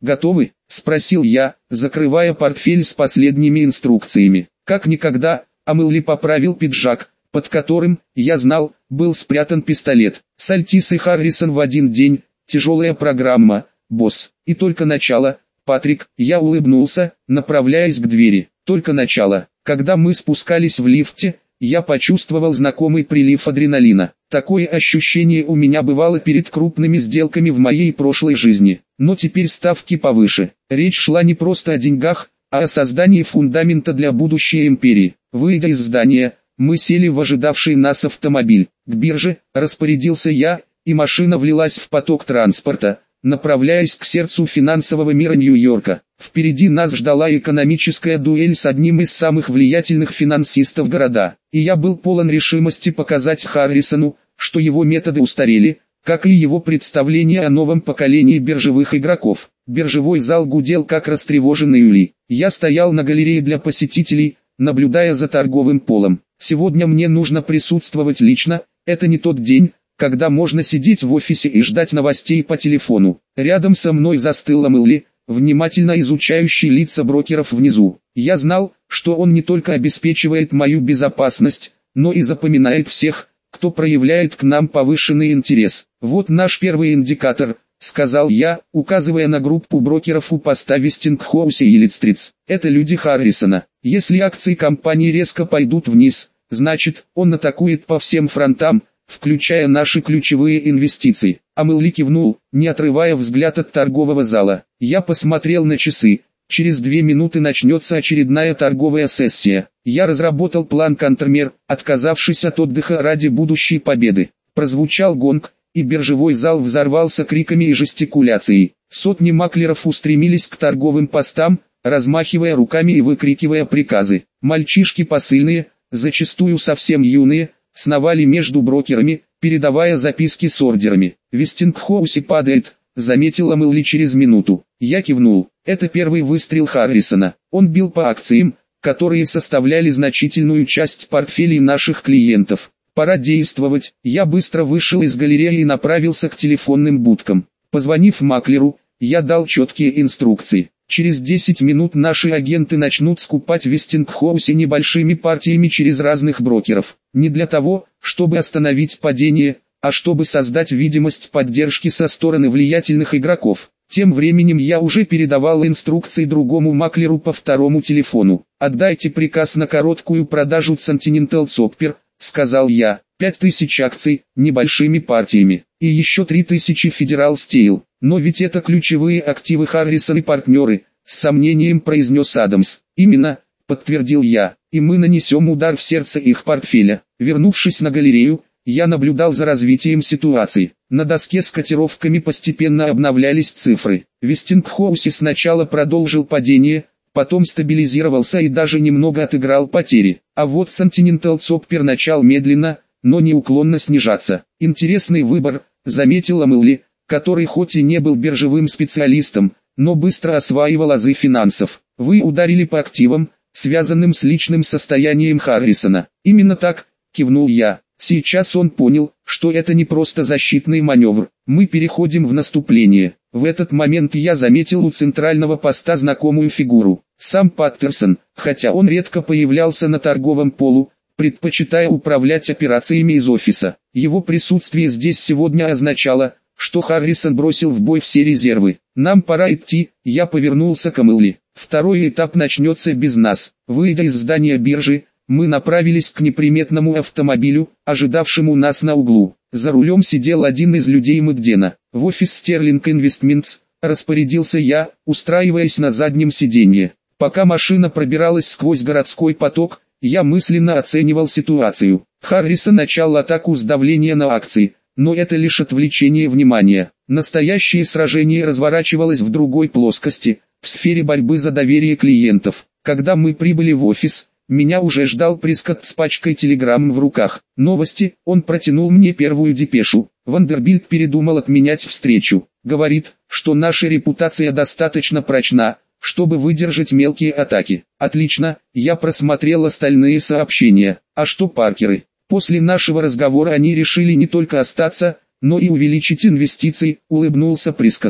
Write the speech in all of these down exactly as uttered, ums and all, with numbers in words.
«Готовы?» – спросил я, закрывая портфель с последними инструкциями. Как никогда, Амелли поправил пиджак, под которым, я знал, был спрятан пистолет. Сальтис и Харрисон в один день, тяжелая программа, босс. И только начало, Патрик, я улыбнулся, направляясь к двери. Только начало. Когда мы спускались в лифте, я почувствовал знакомый прилив адреналина. Такое ощущение у меня бывало перед крупными сделками в моей прошлой жизни. Но теперь ставки повыше. Речь шла не просто о деньгах, а о создании фундамента для будущей империи. Выйдя из здания, мы сели в ожидавший нас автомобиль. К бирже, распорядился я, и машина влилась в поток транспорта, направляясь к сердцу финансового мира Нью-Йорка. Впереди нас ждала экономическая дуэль с одним из самых влиятельных финансистов города. И я был полон решимости показать Харрисону, что его методы устарели, как и его представление о новом поколении биржевых игроков. Биржевой зал гудел как растревоженный улей. Я стоял на галерее для посетителей, наблюдая за торговым полом. Сегодня мне нужно присутствовать лично, это не тот день, когда можно сидеть в офисе и ждать новостей по телефону. Рядом со мной застыл Амелли, внимательно изучающий лица брокеров внизу. Я знал, что он не только обеспечивает мою безопасность, но и запоминает всех, кто проявляет к нам повышенный интерес. «Вот наш первый индикатор», — сказал я, указывая на группу брокеров у поста Вестингхоусе и Литстриц. «Это люди Харрисона. Если акции компании резко пойдут вниз, значит, он атакует по всем фронтам, включая наши ключевые инвестиции». Амелли кивнул, не отрывая взгляд от торгового зала. Я посмотрел на часы. Через две минуты начнется очередная торговая сессия. Я разработал план контрмер, отказавшись от отдыха ради будущей победы. Прозвучал гонг, и биржевой зал взорвался криками и жестикуляцией. Сотни маклеров устремились к торговым постам, размахивая руками и выкрикивая приказы. Мальчишки посыльные, зачастую совсем юные, сновали между брокерами, передавая записки с ордерами. «Вестингхоусе падает», — заметил Амелли через минуту. Я кивнул. Это первый выстрел Харрисона. Он бил по акциям, которые составляли значительную часть портфелей наших клиентов. Пора действовать. Я быстро вышел из галереи и направился к телефонным будкам. Позвонив маклеру, я дал четкие инструкции. Через десять минут наши агенты начнут скупать в Вестингхоусе небольшими партиями через разных брокеров. Не для того, чтобы остановить падение, а чтобы создать видимость поддержки со стороны влиятельных игроков. Тем временем я уже передавал инструкции другому маклеру по второму телефону. «Отдайте приказ на короткую продажу Continental Copper», — сказал я. «Пять тысяч акций, небольшими партиями. И еще три тысячи Federal Steel. Но ведь это ключевые активы Харрисон и партнеры», — с сомнением произнес Адамс. «Именно», — подтвердил я, — «и мы нанесем удар в сердце их портфеля». Вернувшись на галерею, я наблюдал за развитием ситуации. На доске с котировками постепенно обновлялись цифры. Вестингхоусе сначала продолжил падение, потом стабилизировался и даже немного отыграл потери. А вот Continental Copper начал медленно, но неуклонно снижаться. «Интересный выбор», — заметил Амелли, который хоть и не был биржевым специалистом, но быстро осваивал азы финансов. «Вы ударили по активам, связанным с личным состоянием Харрисона». «Именно так», — кивнул я. Сейчас он понял, что это не просто защитный маневр. Мы переходим в наступление. В этот момент я заметил у центрального поста знакомую фигуру. Сам Паттерсон, хотя он редко появлялся на торговом полу, предпочитая управлять операциями из офиса. Его присутствие здесь сегодня означало, что Харрисон бросил в бой все резервы. «Нам пора идти», — я повернулся к Амелли. «Второй этап начнется без нас». Выйдя из здания биржи, мы направились к неприметному автомобилю, ожидавшему нас на углу. За рулем сидел один из людей Мэддена. «В офис Sterling Investments», — распорядился я, устраиваясь на заднем сиденье. Пока машина пробиралась сквозь городской поток, я мысленно оценивал ситуацию. Харрисон начал атаку с давления на акции, но это лишь отвлечение внимания. Настоящее сражение разворачивалось в другой плоскости, в сфере борьбы за доверие клиентов. Когда мы прибыли в офис, меня уже ждал Прискотт с пачкой телеграмм в руках. «Новости», он протянул мне первую депешу. «Вандербильт передумал отменять встречу. Говорит, что наша репутация достаточно прочна, чтобы выдержать мелкие атаки». «Отлично», я просмотрел остальные сообщения. «А что Паркеры?» «После нашего разговора они решили не только остаться, но и увеличить инвестиции», улыбнулся Прискотт.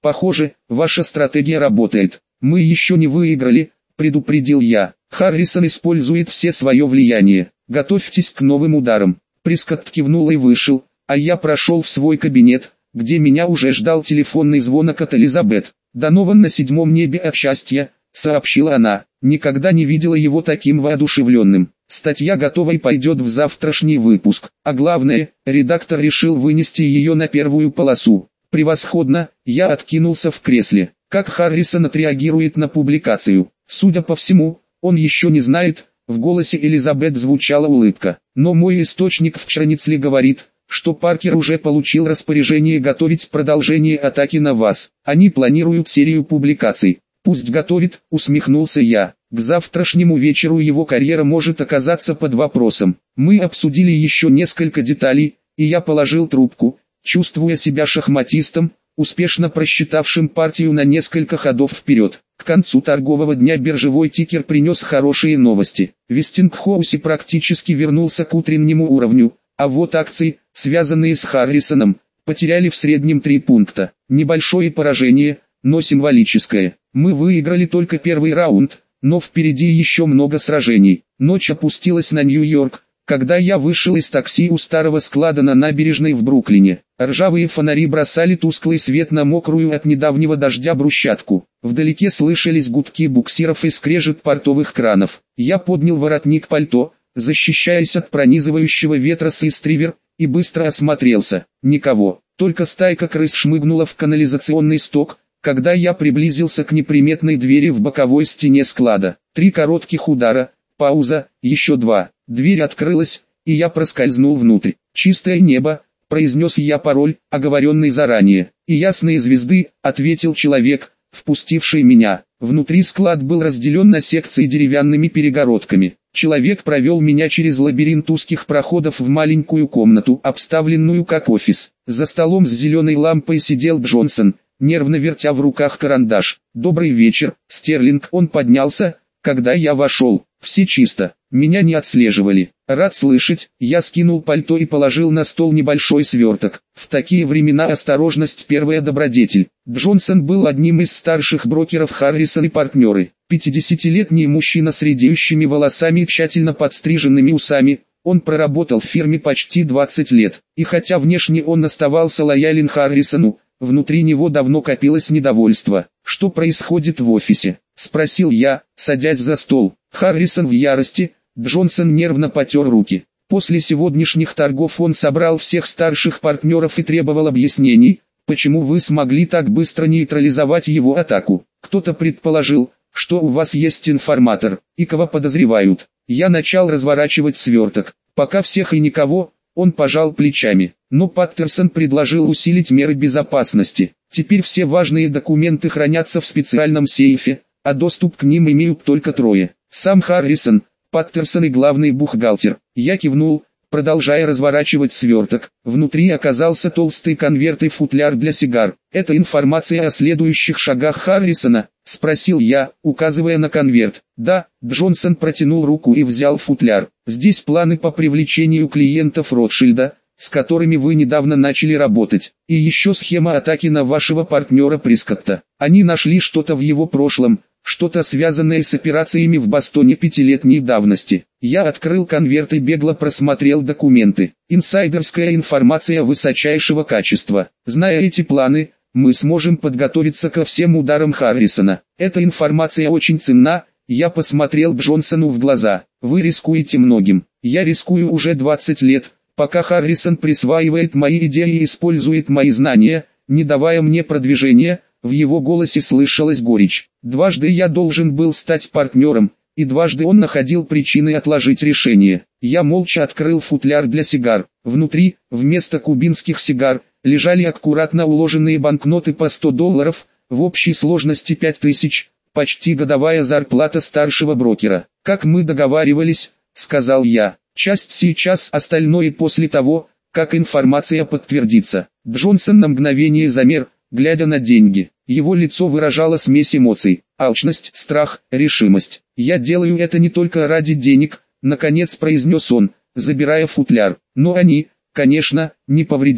Похоже, ваша стратегия работает. Мы еще не выиграли, предупредил я. Харрисон использует все свое влияние. Готовьтесь к новым ударам. Прискотт кивнул и вышел, а я прошел в свой кабинет, где меня уже ждал телефонный звонок от Элизабет. «Донован на седьмом небе от счастья», — сообщила она. Никогда не видела его таким воодушевленным. Статья готова и пойдет в завтрашний выпуск. А главное, редактор решил вынести ее на первую полосу. Превосходно, я откинулся в кресле. Как Харрисон отреагирует на публикацию? Судя по всему, он еще не знает. В голосе Элизабет звучала улыбка. Но мой источник в Чраницле говорит, что Паркер уже получил распоряжение готовить продолжение атаки на вас. Они планируют серию публикаций. Пусть готовит, усмехнулся я. К завтрашнему вечеру его карьера может оказаться под вопросом. Мы обсудили еще несколько деталей, и я положил трубку, чувствуя себя шахматистом, успешно просчитавшим партию на несколько ходов вперед. К концу торгового дня биржевой тикер принес хорошие новости. Вестингхоусе практически вернулся к утреннему уровню, а вот акции, связанные с Харрисоном, потеряли в среднем три пункта. Небольшое поражение, но символическое. Мы выиграли только первый раунд, но впереди еще много сражений. Ночь опустилась на Нью-Йорк, когда я вышел из такси у старого склада на набережной в Бруклине. Ржавые фонари бросали тусклый свет на мокрую от недавнего дождя брусчатку. Вдалеке слышались гудки буксиров и скрежет портовых кранов. Я поднял воротник пальто, защищаясь от пронизывающего ветра с Ист-Ривер, и быстро осмотрелся. Никого, только стайка крыс шмыгнула в канализационный сток, когда я приблизился к неприметной двери в боковой стене склада. Три коротких удара, пауза, еще два. Дверь открылась, и я проскользнул внутрь. «Чистое небо», — произнес я пароль, оговоренный заранее. «И ясные звезды», — ответил человек, впустивший меня. Внутри склад был разделен на секции деревянными перегородками. Человек провел меня через лабиринт узких проходов в маленькую комнату, обставленную как офис. За столом с зеленой лампой сидел Джонсон, нервно вертя в руках карандаш. «Добрый вечер, Стерлинг». Он поднялся, когда я вошел. «Все чисто, меня не отслеживали». «Рад слышать». Я скинул пальто и положил на стол небольшой сверток. В такие времена осторожность — первая добродетель. Джонсон был одним из старших брокеров Харрисон и партнеры. пятидесятилетний мужчина с редеющими волосами и тщательно подстриженными усами. Он проработал в фирме почти двадцать лет. И хотя внешне он оставался лоялен Харрисону, внутри него давно копилось недовольство. «Что происходит в офисе?» — спросил я, садясь за стол. Харрисон в ярости. Джонсон нервно потер руки. После сегодняшних торгов он собрал всех старших партнеров и требовал объяснений, почему вы смогли так быстро нейтрализовать его атаку. Кто-то предположил, что у вас есть информатор, и кого подозревают. Я начал разворачивать сверток. Пока всех и никого. Он пожал плечами. Но Паттерсон предложил усилить меры безопасности. Теперь все важные документы хранятся в специальном сейфе, а доступ к ним имеют только трое. Сам Харрисон, Паттерсон и главный бухгалтер. Я кивнул, продолжая разворачивать сверток. Внутри оказался толстый конверт и футляр для сигар. «Это информация о следующих шагах Харрисона?» — спросил я, указывая на конверт. «Да». Джонсон протянул руку и взял футляр. «Здесь планы по привлечению клиентов Ротшильда, с которыми вы недавно начали работать. И еще схема атаки на вашего партнера Прискотта. Они нашли что-то в его прошлом, что-то связанное с операциями в Бостоне пятилетней давности». Я открыл конверт и бегло просмотрел документы. Инсайдерская информация высочайшего качества. Зная эти планы, мы сможем подготовиться ко всем ударам Харрисона. Эта информация очень ценна. Я посмотрел Джонсону в глаза. Вы рискуете многим. Я рискую уже двадцать лет, пока Харрисон присваивает мои идеи и использует мои знания, не давая мне продвижения. В его голосе слышалась горечь. Дважды я должен был стать партнером, и дважды он находил причины отложить решение. Я молча открыл футляр для сигар. Внутри, вместо кубинских сигар, лежали аккуратно уложенные банкноты по сто долларов, в общей сложности пять тысяч, почти годовая зарплата старшего брокера. «Как мы договаривались», — сказал я, — «часть сейчас, остальное после того, как информация подтвердится». Джонсон на мгновение замер, глядя на деньги. Его лицо выражало смесь эмоций: алчность, страх, решимость. «Я делаю это не только ради денег», — наконец произнес он, забирая футляр. «Но они, конечно, не повредят.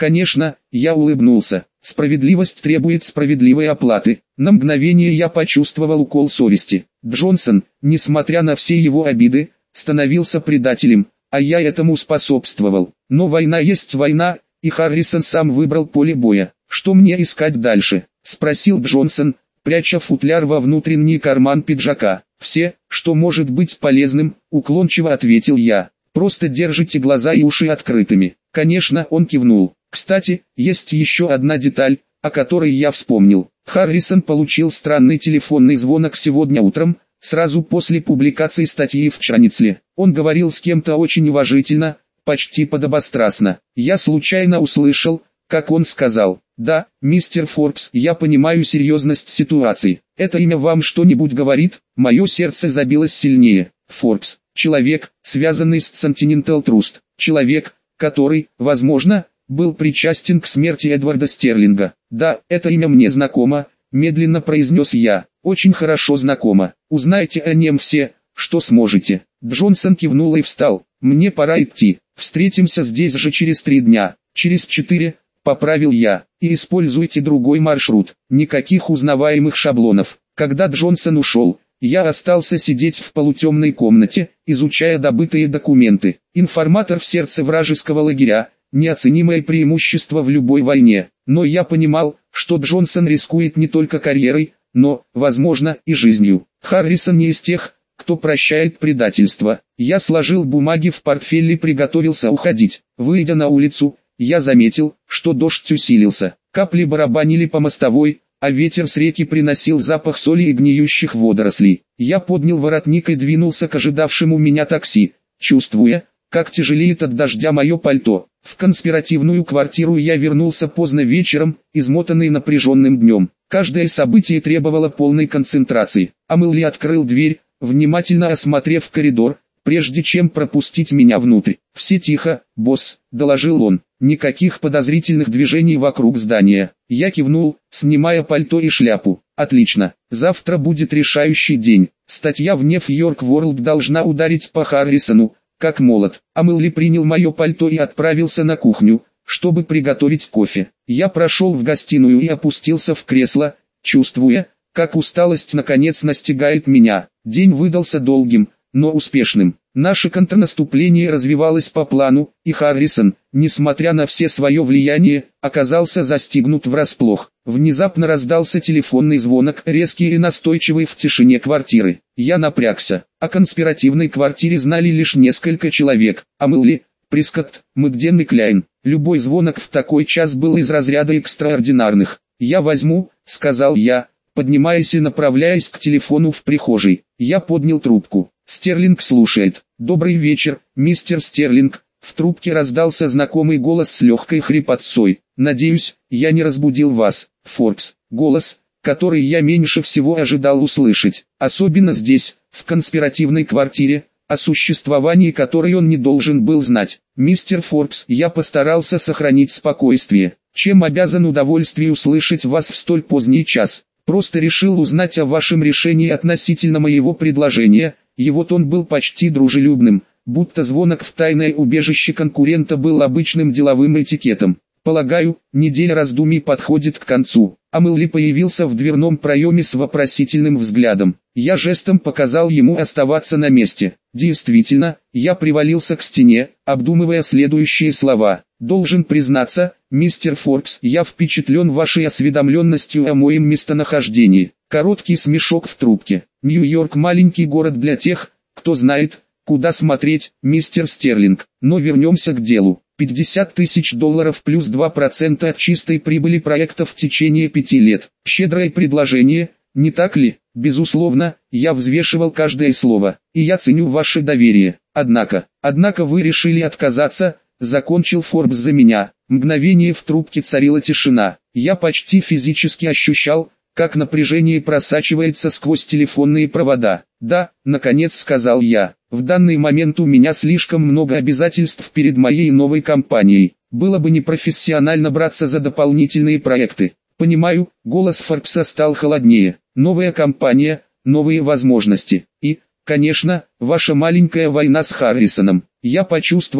Конечно, я улыбнулся. Справедливость требует справедливой оплаты. На мгновение я почувствовал укол совести. Джонсон, несмотря на все его обиды, становился предателем, а я этому способствовал. Но война есть война, и Харрисон сам выбрал поле боя. «Что мне искать дальше?» — спросил Джонсон, пряча футляр во внутренний карман пиджака. «Все, что может быть полезным», — уклончиво ответил я. «Просто держите глаза и уши открытыми». Конечно, он кивнул. Кстати, есть еще одна деталь, о которой я вспомнил. Харрисон получил странный телефонный звонок сегодня утром, сразу после публикации статьи в Чраницле. Он говорил с кем-то очень уважительно, почти подобострастно. Я случайно услышал, как он сказал: «Да, мистер Форбс, я понимаю серьезность ситуации. Это имя вам что-нибудь говорит?» Мое сердце забилось сильнее. Форбс, человек, связанный с Continental Trust, человек, который, возможно, был причастен к смерти Эдварда Стерлинга. «Да, это имя мне знакомо», — медленно произнес я. «Очень хорошо знакомо. Узнайте о нем все, что сможете». Джонсон кивнул и встал. «Мне пора идти. Встретимся здесь же через три дня. Через четыре», — поправил я. «И используйте другой маршрут. Никаких узнаваемых шаблонов». Когда Джонсон ушел, я остался сидеть в полутемной комнате, изучая добытые документы. Информатор в сердце вражеского лагеря — неоценимое преимущество в любой войне. Но я понимал, что Джонсон рискует не только карьерой, но, возможно, и жизнью. Харрисон не из тех, кто прощает предательство. Я сложил бумаги в портфель и приготовился уходить. Выйдя на улицу, я заметил, что дождь усилился. Капли барабанили по мостовой, а ветер с реки приносил запах соли и гниющих водорослей. Я поднял воротник и двинулся к ожидавшему меня такси, чувствуя, как тяжелеет от дождя мое пальто. В конспиративную квартиру я вернулся поздно вечером, измотанный напряженным днем. Каждое событие требовало полной концентрации. Амелли открыл дверь, внимательно осмотрев коридор, прежде чем пропустить меня внутрь. «Все тихо, босс», — доложил он. «Никаких подозрительных движений вокруг здания». Я кивнул, снимая пальто и шляпу. «Отлично. Завтра будет решающий день. Статья в Нью-Йорк Ворлд должна ударить по Харрисону, как молот». Амелли принял мое пальто и отправился на кухню, чтобы приготовить кофе. Я прошел в гостиную и опустился в кресло, чувствуя, как усталость наконец настигает меня. День выдался долгим, но успешным. Наше контрнаступление развивалось по плану, и Харрисон, несмотря на все свое влияние, оказался застигнут врасплох. Внезапно раздался телефонный звонок, резкий и настойчивый в тишине квартиры. Я напрягся. О конспиративной квартире знали лишь несколько человек. Амелли, Прискотт, Мэгден и Кляйн. Любой звонок в такой час был из разряда экстраординарных. «Я возьму», — сказал я, поднимаясь и направляясь к телефону в прихожей. Я поднял трубку. Стерлинг слушает. «Добрый вечер, мистер Стерлинг». В трубке раздался знакомый голос с легкой хрипотцой. «Надеюсь, я не разбудил вас, Форбс». Голос, который я меньше всего ожидал услышать. Особенно здесь, в конспиративной квартире, о существовании которой он не должен был знать. «Мистер Форбс, я постарался сохранить спокойствие. Чем обязан удовольствию услышать вас в столь поздний час? Просто решил узнать о вашем решении относительно моего предложения». Его тон был почти дружелюбным, будто звонок в тайное убежище конкурента был обычным деловым этикетом. «Полагаю, неделя раздумий подходит к концу». Амелли появился в дверном проеме с вопросительным взглядом. Я жестом показал ему оставаться на месте. Действительно, я привалился к стене, обдумывая следующие слова. «Должен признаться, мистер Форбс, я впечатлен вашей осведомленностью о моем местонахождении». Короткий смешок в трубке. «Нью-Йорк — маленький город для тех, кто знает, куда смотреть, мистер Стерлинг. Но вернемся к делу. пятьдесят тысяч долларов плюс два процента от чистой прибыли проекта в течение пяти лет. Щедрое предложение, не так ли?» «Безусловно, я взвешивал каждое слово, и я ценю ваше доверие. Однако, однако вы решили отказаться», — закончил Форбс за меня. Мгновение в трубке царила тишина. Я почти физически ощущал, как напряжение просачивается сквозь телефонные провода. «Да», — наконец сказал я, — «в данный момент у меня слишком много обязательств перед моей новой компанией. Было бы непрофессионально браться за дополнительные проекты». «Понимаю», — голос Форбса стал холоднее. «Новая компания, новые возможности. И, конечно, ваша маленькая война с Харрисоном». Я почувствовал,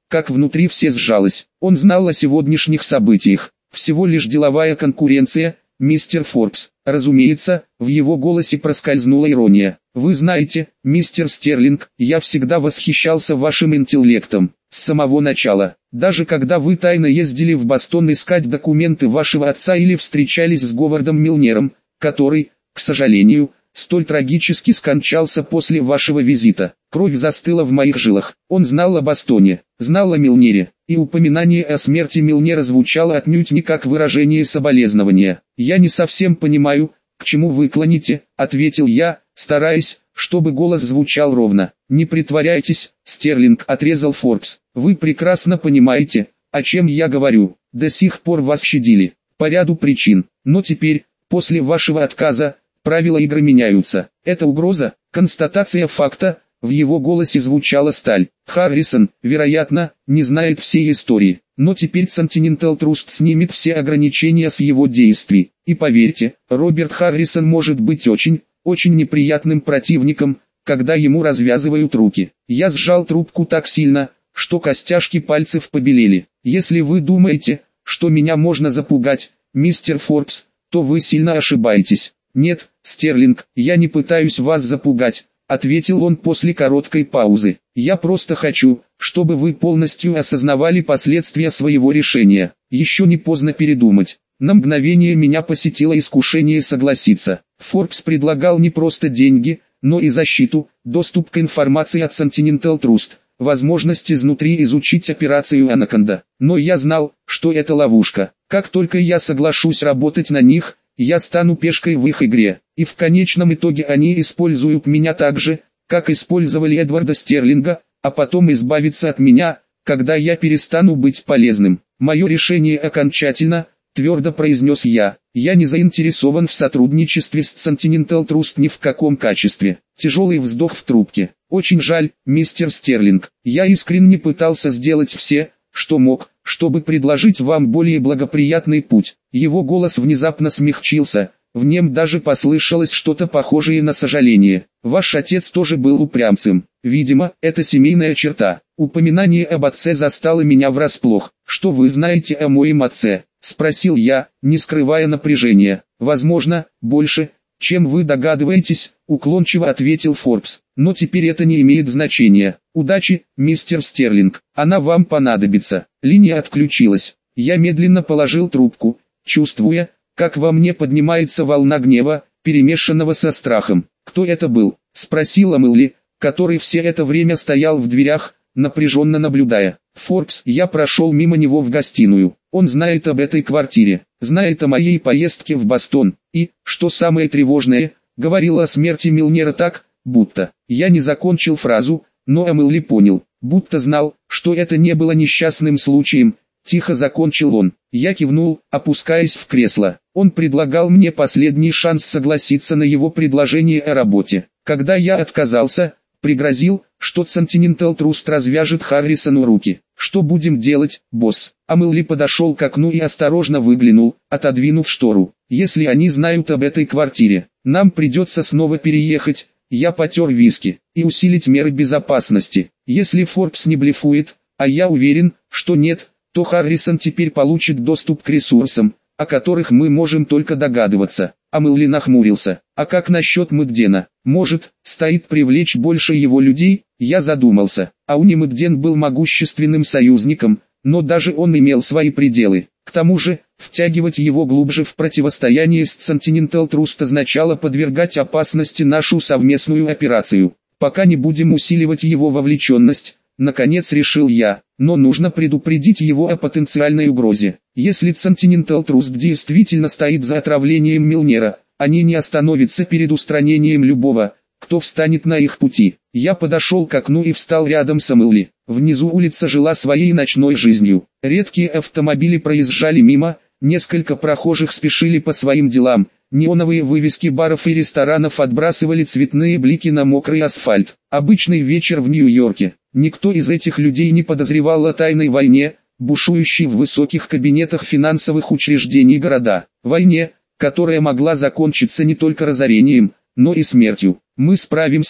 как внутри все сжалось. Он знал о сегодняшних событиях. Всего лишь деловая конкуренция, мистер Форбс. Разумеется, в его голосе проскользнула ирония. Вы знаете, мистер Стерлинг, я всегда восхищался вашим интеллектом. С самого начала. Даже когда вы тайно ездили в Бостон искать документы вашего отца или встречались с Говардом Милнером, который, к сожалению, столь трагически скончался после вашего визита. Кровь застыла в моих жилах. Он знал о Бостоне, знал о Милнере, и упоминание о смерти Милнера звучало отнюдь не как выражение соболезнования. «Я не совсем понимаю, к чему вы клоните», — ответил я, стараясь, чтобы голос звучал ровно. «Не притворяйтесь, Стерлинг», — отрезал Форбс. «Вы прекрасно понимаете, о чем я говорю. До сих пор вас щадили, по ряду причин, но теперь, после вашего отказа, правила игры меняются. Это угроза, констатация факта». В его голосе звучала сталь. Харрисон, вероятно, не знает всей истории, но теперь Continental Trust снимет все ограничения с его действий. И поверьте, Роберт Харрисон может быть очень, очень неприятным противником, когда ему развязывают руки. Я сжал трубку так сильно, что костяшки пальцев побелели. Если вы думаете, что меня можно запугать, мистер Форбс, то вы сильно ошибаетесь. Нет, Стерлинг, я не пытаюсь вас запугать, ответил он после короткой паузы. Я просто хочу, чтобы вы полностью осознавали последствия своего решения. Еще не поздно передумать. На мгновение меня посетило искушение согласиться. Форбс предлагал не просто деньги, но и защиту, доступ к информации от Continental Trust, возможность изнутри изучить операцию Анаконда. Но я знал, что это ловушка. Как только я соглашусь работать на них, я стану пешкой в их игре, и в конечном итоге они используют меня так же, как использовали Эдварда Стерлинга, а потом избавиться от меня, когда я перестану быть полезным. Мое решение окончательно, твердо произнес я. Я не заинтересован в сотрудничестве с Continental Trust ни в каком качестве. Тяжелый вздох в трубке. Очень жаль, мистер Стерлинг. Я искренне пытался сделать все, что мог, чтобы предложить вам более благоприятный путь. Его голос внезапно смягчился, в нем даже послышалось что-то похожее на сожаление. Ваш отец тоже был упрямцем. Видимо, это семейная черта. Упоминание об отце застало меня врасплох. Что вы знаете о моем отце? Спросил я, не скрывая напряжения. Возможно, больше, чем вы догадываетесь, уклончиво ответил Форбс. Но теперь это не имеет значения. Удачи, мистер Стерлинг. Она вам понадобится. Линия отключилась. Я медленно положил трубку, чувствуя, как во мне поднимается волна гнева, перемешанного со страхом. «Кто это был?» — спросила Мэлли, который все это время стоял в дверях, напряженно наблюдая. «Форбс». Я прошел мимо него в гостиную. Он знает об этой квартире, знает о моей поездке в Бостон, и, что самое тревожное, говорил о смерти Милнера так, будто. Я не закончил фразу, но Мэлли понял, будто знал, что это не было несчастным случаем. Тихо закончил он. Я кивнул, опускаясь в кресло. Он предлагал мне последний шанс согласиться на его предложение о работе. Когда я отказался, пригрозил, что Continental Trust развяжет Харрисону руки. «Что будем делать, босс?» Мэлли подошел к окну и осторожно выглянул, отодвинув штору. «Если они знают об этой квартире, нам придется снова переехать». Я потер виски, и усилить меры безопасности. Если Форбс не блефует, а я уверен, что нет, то Харрисон теперь получит доступ к ресурсам, о которых мы можем только догадываться. Мэлли нахмурился. А как насчет Мэгдена? Может, стоит привлечь больше его людей? Я задумался. Ауни Мэгден был могущественным союзником, но даже он имел свои пределы. К тому же, втягивать его глубже в противостояние с Continental Trust означало подвергать опасности нашу совместную операцию. Пока не будем усиливать его вовлеченность, наконец решил я, но нужно предупредить его о потенциальной угрозе. Если Continental Trust действительно стоит за отравлением Милнера, они не остановятся перед устранением любого, кто встанет на их пути. Я подошел к окну и встал рядом с Мэлли. Внизу улица жила своей ночной жизнью. Редкие автомобили проезжали мимо, несколько прохожих спешили по своим делам. Неоновые вывески баров и ресторанов отбрасывали цветные блики на мокрый асфальт. Обычный вечер в Нью-Йорке. Никто из этих людей не подозревал о тайной войне, бушующей в высоких кабинетах финансовых учреждений города. Войне, которая могла закончиться не только разорением, но и смертью. «Мы справимся»,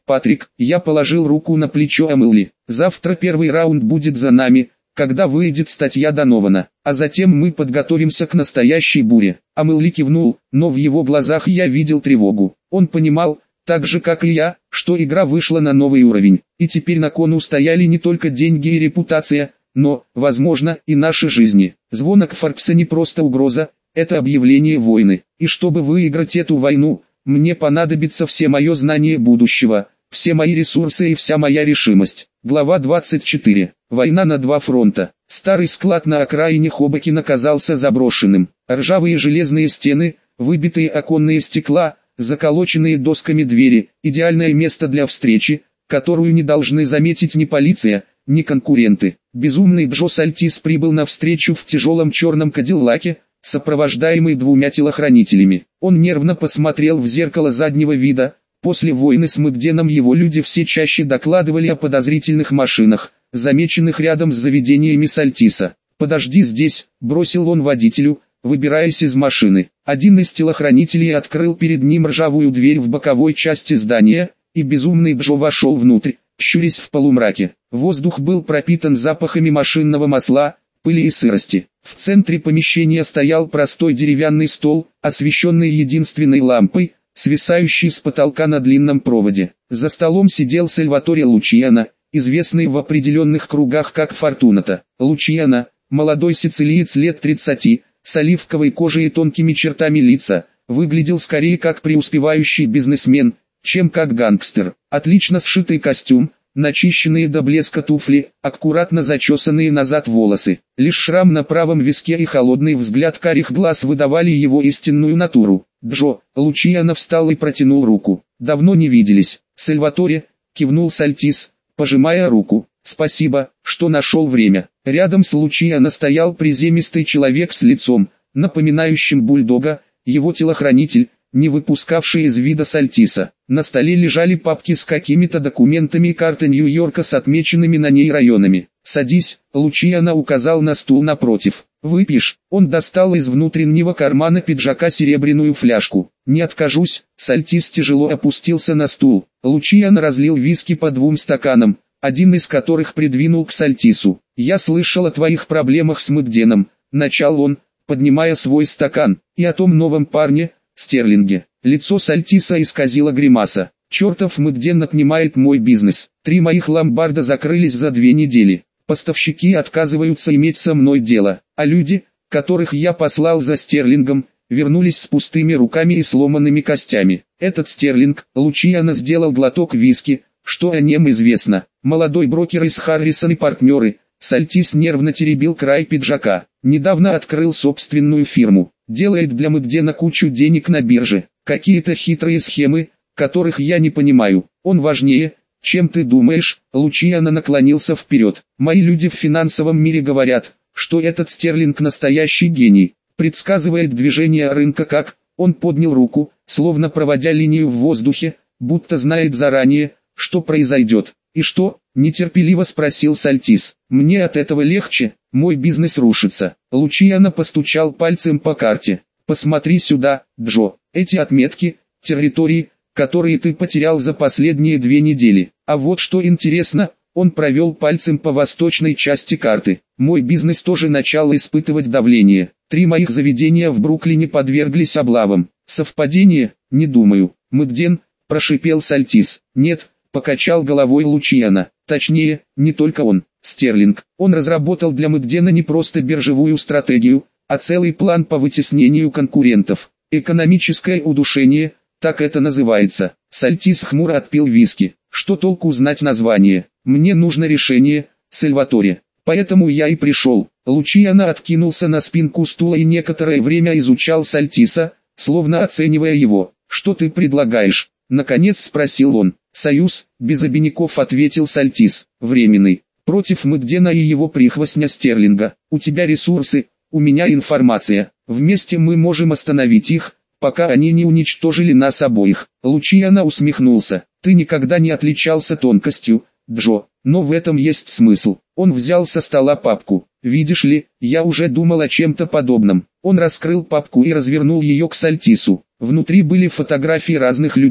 Патрик, я положил руку на плечо Амелли. Завтра первый раунд будет за нами, когда выйдет статья Донована, а затем мы подготовимся к настоящей буре. Амелли кивнул, но в его глазах я видел тревогу. Он понимал, так же как и я, что игра вышла на новый уровень, и теперь на кону стояли не только деньги и репутация, но, возможно, и наши жизни. Звонок Форбса не просто угроза, это объявление войны. И чтобы выиграть эту войну, мне понадобится все мое знание будущего, все мои ресурсы и вся моя решимость. Глава двадцать четыре. Война на два фронта. Старый склад на окраине Хобокина казался заброшенным. Ржавые железные стены, выбитые оконные стекла, заколоченные досками двери, идеальное место для встречи, которую не должны заметить ни полиция, ни конкуренты. Безумный Джо Сальтис прибыл на встречу в тяжелом черном кадиллаке, сопровождаемый двумя телохранителями. Он нервно посмотрел в зеркало заднего вида. После войны с Мэгденом его люди все чаще докладывали о подозрительных машинах, замеченных рядом с заведениями Сальтиса. «Подожди здесь», — бросил он водителю, выбираясь из машины. Один из телохранителей открыл перед ним ржавую дверь в боковой части здания, и безумный Джо вошел внутрь, щурясь в полумраке. Воздух был пропитан запахами машинного масла, пыли и сырости. В центре помещения стоял простой деревянный стол, освещенный единственной лампой, свисающей с потолка на длинном проводе. За столом сидел Сальваторе Лучиано, известный в определенных кругах как Фортуната. Лучиано, молодой сицилиец лет тридцати, с оливковой кожей и тонкими чертами лица, выглядел скорее как преуспевающий бизнесмен, чем как гангстер. Отлично сшитый костюм, начищенные до блеска туфли, аккуратно зачесанные назад волосы. Лишь шрам на правом виске и холодный взгляд карих глаз выдавали его истинную натуру. «Джо», Лучиано встал и протянул руку. «Давно не виделись». «Сальваторе», кивнул Сальтис, пожимая руку. «Спасибо, что нашел время». Рядом с Лучиано стоял приземистый человек с лицом, напоминающим бульдога, его телохранитель, не выпускавший из вида Сальтиса. На столе лежали папки с какими-то документами и карта Нью-Йорка с отмеченными на ней районами. «Садись», Лучиано указал на стул напротив. «Выпьешь?» Он достал из внутреннего кармана пиджака серебряную фляжку. «Не откажусь». Сальтис тяжело опустился на стул. Лучиано разлил виски по двум стаканам, один из которых придвинул к Сальтису. «Я слышал о твоих проблемах с Мэгденом», — начал он, поднимая свой стакан, «и о том новом парне, Стерлинге». Лицо Сальтиса исказило гримаса. «Чертов Мэгден отнимает мой бизнес. Три моих ломбарда закрылись за две недели. Поставщики отказываются иметь со мной дело, а люди, которых я послал за Стерлингом, вернулись с пустыми руками и сломанными костями. Этот Стерлинг», Лучиано сделал глоток виски, «что о нем известно? Молодой брокер из Харрисон и партнеры». Сальтис нервно теребил край пиджака. «Недавно открыл собственную фирму. Делает для Мэгдена кучу денег на бирже. Какие-то хитрые схемы, которых я не понимаю. Он важнее, чем ты думаешь». Лучиано наклонился вперед. «Мои люди в финансовом мире говорят, что этот Стерлинг настоящий гений. Предсказывает движение рынка как...» Он поднял руку, словно проводя линию в воздухе, будто знает заранее, что произойдет. «И что?» – нетерпеливо спросил Сальтис. «Мне от этого легче, мой бизнес рушится». Лучиано постучал пальцем по карте. «Посмотри сюда, Джо, эти отметки, территории, которые ты потерял за последние две недели. А вот что интересно», он провел пальцем по восточной части карты. «Мой бизнес тоже начал испытывать давление. Три моих заведения в Бруклине подверглись облавам. Совпадение? Не думаю». «Мэгден?» – прошипел Сальтис. «Нет», – покачал головой Лучиано. «Точнее, не только он. Стерлинг. Он разработал для Мэгдена не просто биржевую стратегию, а целый план по вытеснению конкурентов. Экономическое удушение, так это называется». Сальтис хмуро отпил виски. «Что толку знать название? Мне нужно решение, Сальваторе. Поэтому я и пришел». Лучиано откинулся на спинку стула и некоторое время изучал Сальтиса, словно оценивая его. «Что ты предлагаешь?» — наконец спросил он. «Союз», — без обиняков ответил Сальтис. «Временный. Против Мэгдена и его прихвостня Стерлинга. У тебя ресурсы, у меня информация. Вместе мы можем остановить их, пока они не уничтожили нас обоих». Лучиано усмехнулся. «Ты никогда не отличался тонкостью, Джо, но в этом есть смысл». Он взял со стола папку. «Видишь ли, я уже думал о чем-то подобном». Он раскрыл папку и развернул ее к Сальтису. Внутри были фотографии разных людей,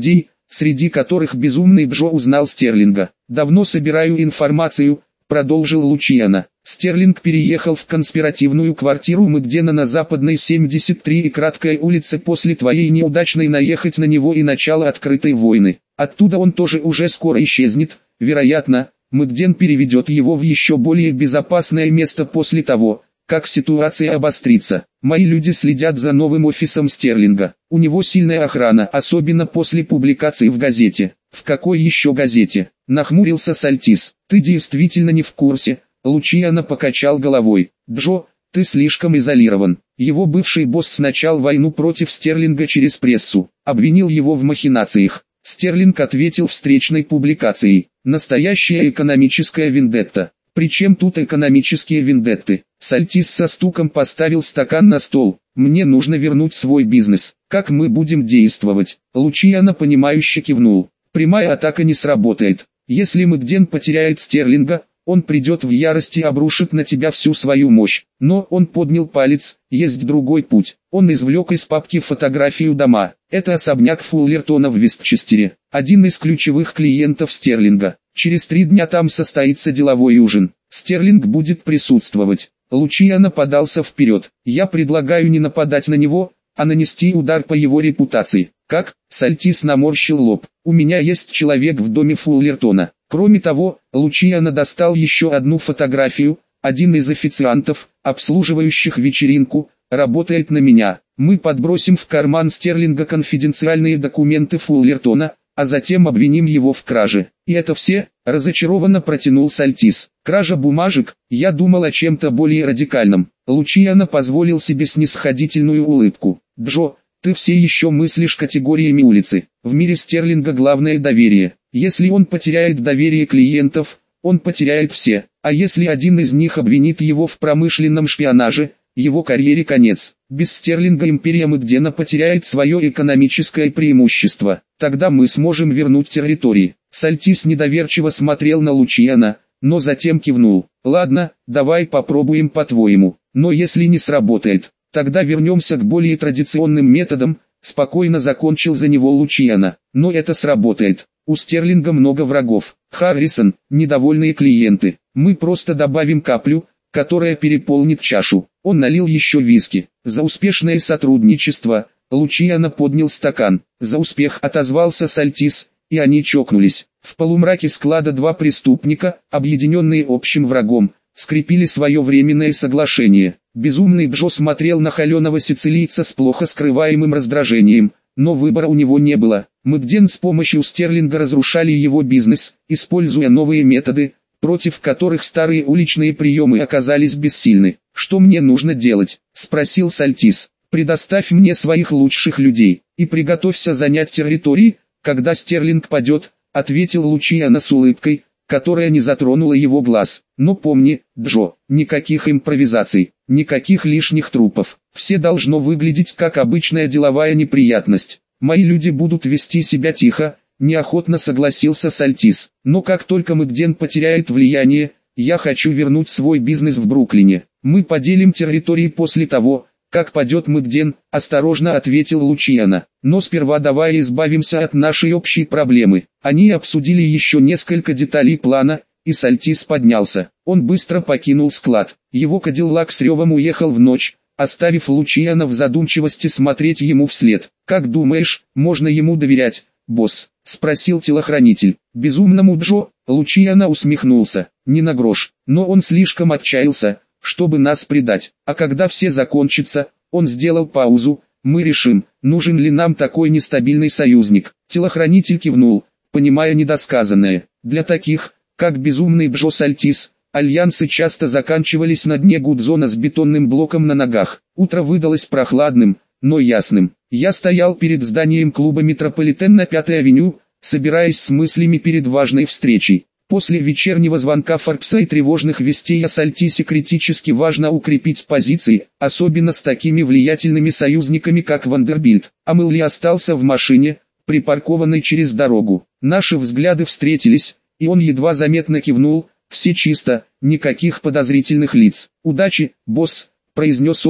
среди которых безумный Джо узнал Стерлинга. «Давно собираю информацию», — продолжил Лучиано. «Стерлинг переехал в конспиративную квартиру Мэгдена на Западной семьдесят три и краткой улице после твоей неудачной наехать на него и начала открытой войны. Оттуда он тоже уже скоро исчезнет, вероятно, Мэгден переведет его в еще более безопасное место после того, как ситуация обострится. Мои люди следят за новым офисом Стерлинга. У него сильная охрана, особенно после публикации в газете». «В какой еще газете?» — нахмурился Сальтис. «Ты действительно не в курсе?» Лучиано покачал головой. «Джо, ты слишком изолирован. Его бывший босс начал войну против Стерлинга через прессу, обвинил его в махинациях. Стерлинг ответил встречной публикацией. Настоящая экономическая вендетта». «Причем тут экономические вендетты?» Сальтис со стуком поставил стакан на стол. «Мне нужно вернуть свой бизнес. Как мы будем действовать?» Лучиано понимающе кивнул. «Прямая атака не сработает. Если Мэгден потеряет Стерлинга, он придет в ярость и обрушит на тебя всю свою мощь». Но он поднял палец. «Есть другой путь». Он извлек из папки фотографию дома. Это особняк Фуллертона в Вестчестере. Один из ключевых клиентов Стерлинга. Через три дня там состоится деловой ужин. Стерлинг будет присутствовать. Лучиано подался вперед. «Я предлагаю не нападать на него, а нанести удар по его репутации». «Как?» — Сальтис наморщил лоб. «У меня есть человек в доме Фуллертона». Кроме того, Лучиано достал еще одну фотографию. Один из официантов, обслуживающих вечеринку, работает на меня. Мы подбросим в карман Стерлинга конфиденциальные документы Фуллертона, а затем обвиним его в краже. «И это все?» — разочарованно протянул Сальтис. «Кража бумажек? Я думал о чем-то более радикальном». Лучиано позволил себе снисходительную улыбку. «Джо, ты все еще мыслишь категориями улицы. В мире Стерлинга главное доверие. Если он потеряет доверие клиентов, он потеряет все. А если один из них обвинит его в промышленном шпионаже, его карьере конец. Без Стерлинга империя Мэгдена потеряет свое экономическое преимущество. Тогда мы сможем вернуть территории». Сальтис недоверчиво смотрел на Лучиано, но затем кивнул. «Ладно, давай попробуем по-твоему. Но если не сработает, тогда вернемся к более традиционным методам», спокойно закончил за него Лучиано. «Но это сработает. У Стерлинга много врагов. Харрисон, недовольные клиенты. Мы просто добавим каплю, которая переполнит чашу». Он налил еще виски. «За успешное сотрудничество». Лучиано поднял стакан. «За успех», отозвался Сальтис, и они чокнулись. В полумраке склада два преступника, объединенные общим врагом, скрепили свое временное соглашение. Безумный Джо смотрел на холеного сицилийца с плохо скрываемым раздражением, но выбора у него не было. Мэгден с помощью Стерлинга разрушали его бизнес, используя новые методы, против которых старые уличные приемы оказались бессильны. «Что мне нужно делать?» — спросил Сальтис. «Предоставь мне своих лучших людей, и приготовься занять территории, когда Стерлинг падет», — ответил Лучиано с улыбкой, которая не затронула его глаз. «Но помни, Джо, никаких импровизаций, никаких лишних трупов. Все должно выглядеть как обычная деловая неприятность. Мои люди будут вести себя тихо», — неохотно согласился Сальтис. «Но как только Мэгден потеряет влияние, я хочу вернуть свой бизнес в Бруклине. Мы поделим территории после того, как падет Мэгден», — осторожно ответил Лучиано. «Но сперва давай избавимся от нашей общей проблемы». Они обсудили еще несколько деталей плана, и Сальтис поднялся. Он быстро покинул склад. Его кадиллак с ревом уехал в ночь, оставив Лучиано в задумчивости смотреть ему вслед. «Как думаешь, можно ему доверять, босс?» — спросил телохранитель. «Безумному Джо?» — Лучиано усмехнулся. «Не на грош, но он слишком отчаялся, чтобы нас предать. А когда все закончится», — он сделал паузу, — «мы решим, нужен ли нам такой нестабильный союзник». Телохранитель кивнул, понимая недосказанное. Для таких, как безумный Джо Сальтис, альянсы часто заканчивались на дне гудзона с бетонным блоком на ногах. Утро выдалось прохладным, но ясным. Я стоял перед зданием клуба «Метрополитен» на Пятой авеню, собираясь с мыслями перед важной встречей. После вечернего звонка Форбса и тревожных вестей о Сальтисе критически важно укрепить позиции, особенно с такими влиятельными союзниками как Вандербильт. А Мэлли остался в машине, припаркованной через дорогу. Наши взгляды встретились, и он едва заметно кивнул. «Все чисто, никаких подозрительных лиц». «Удачи, босс», — произнес он,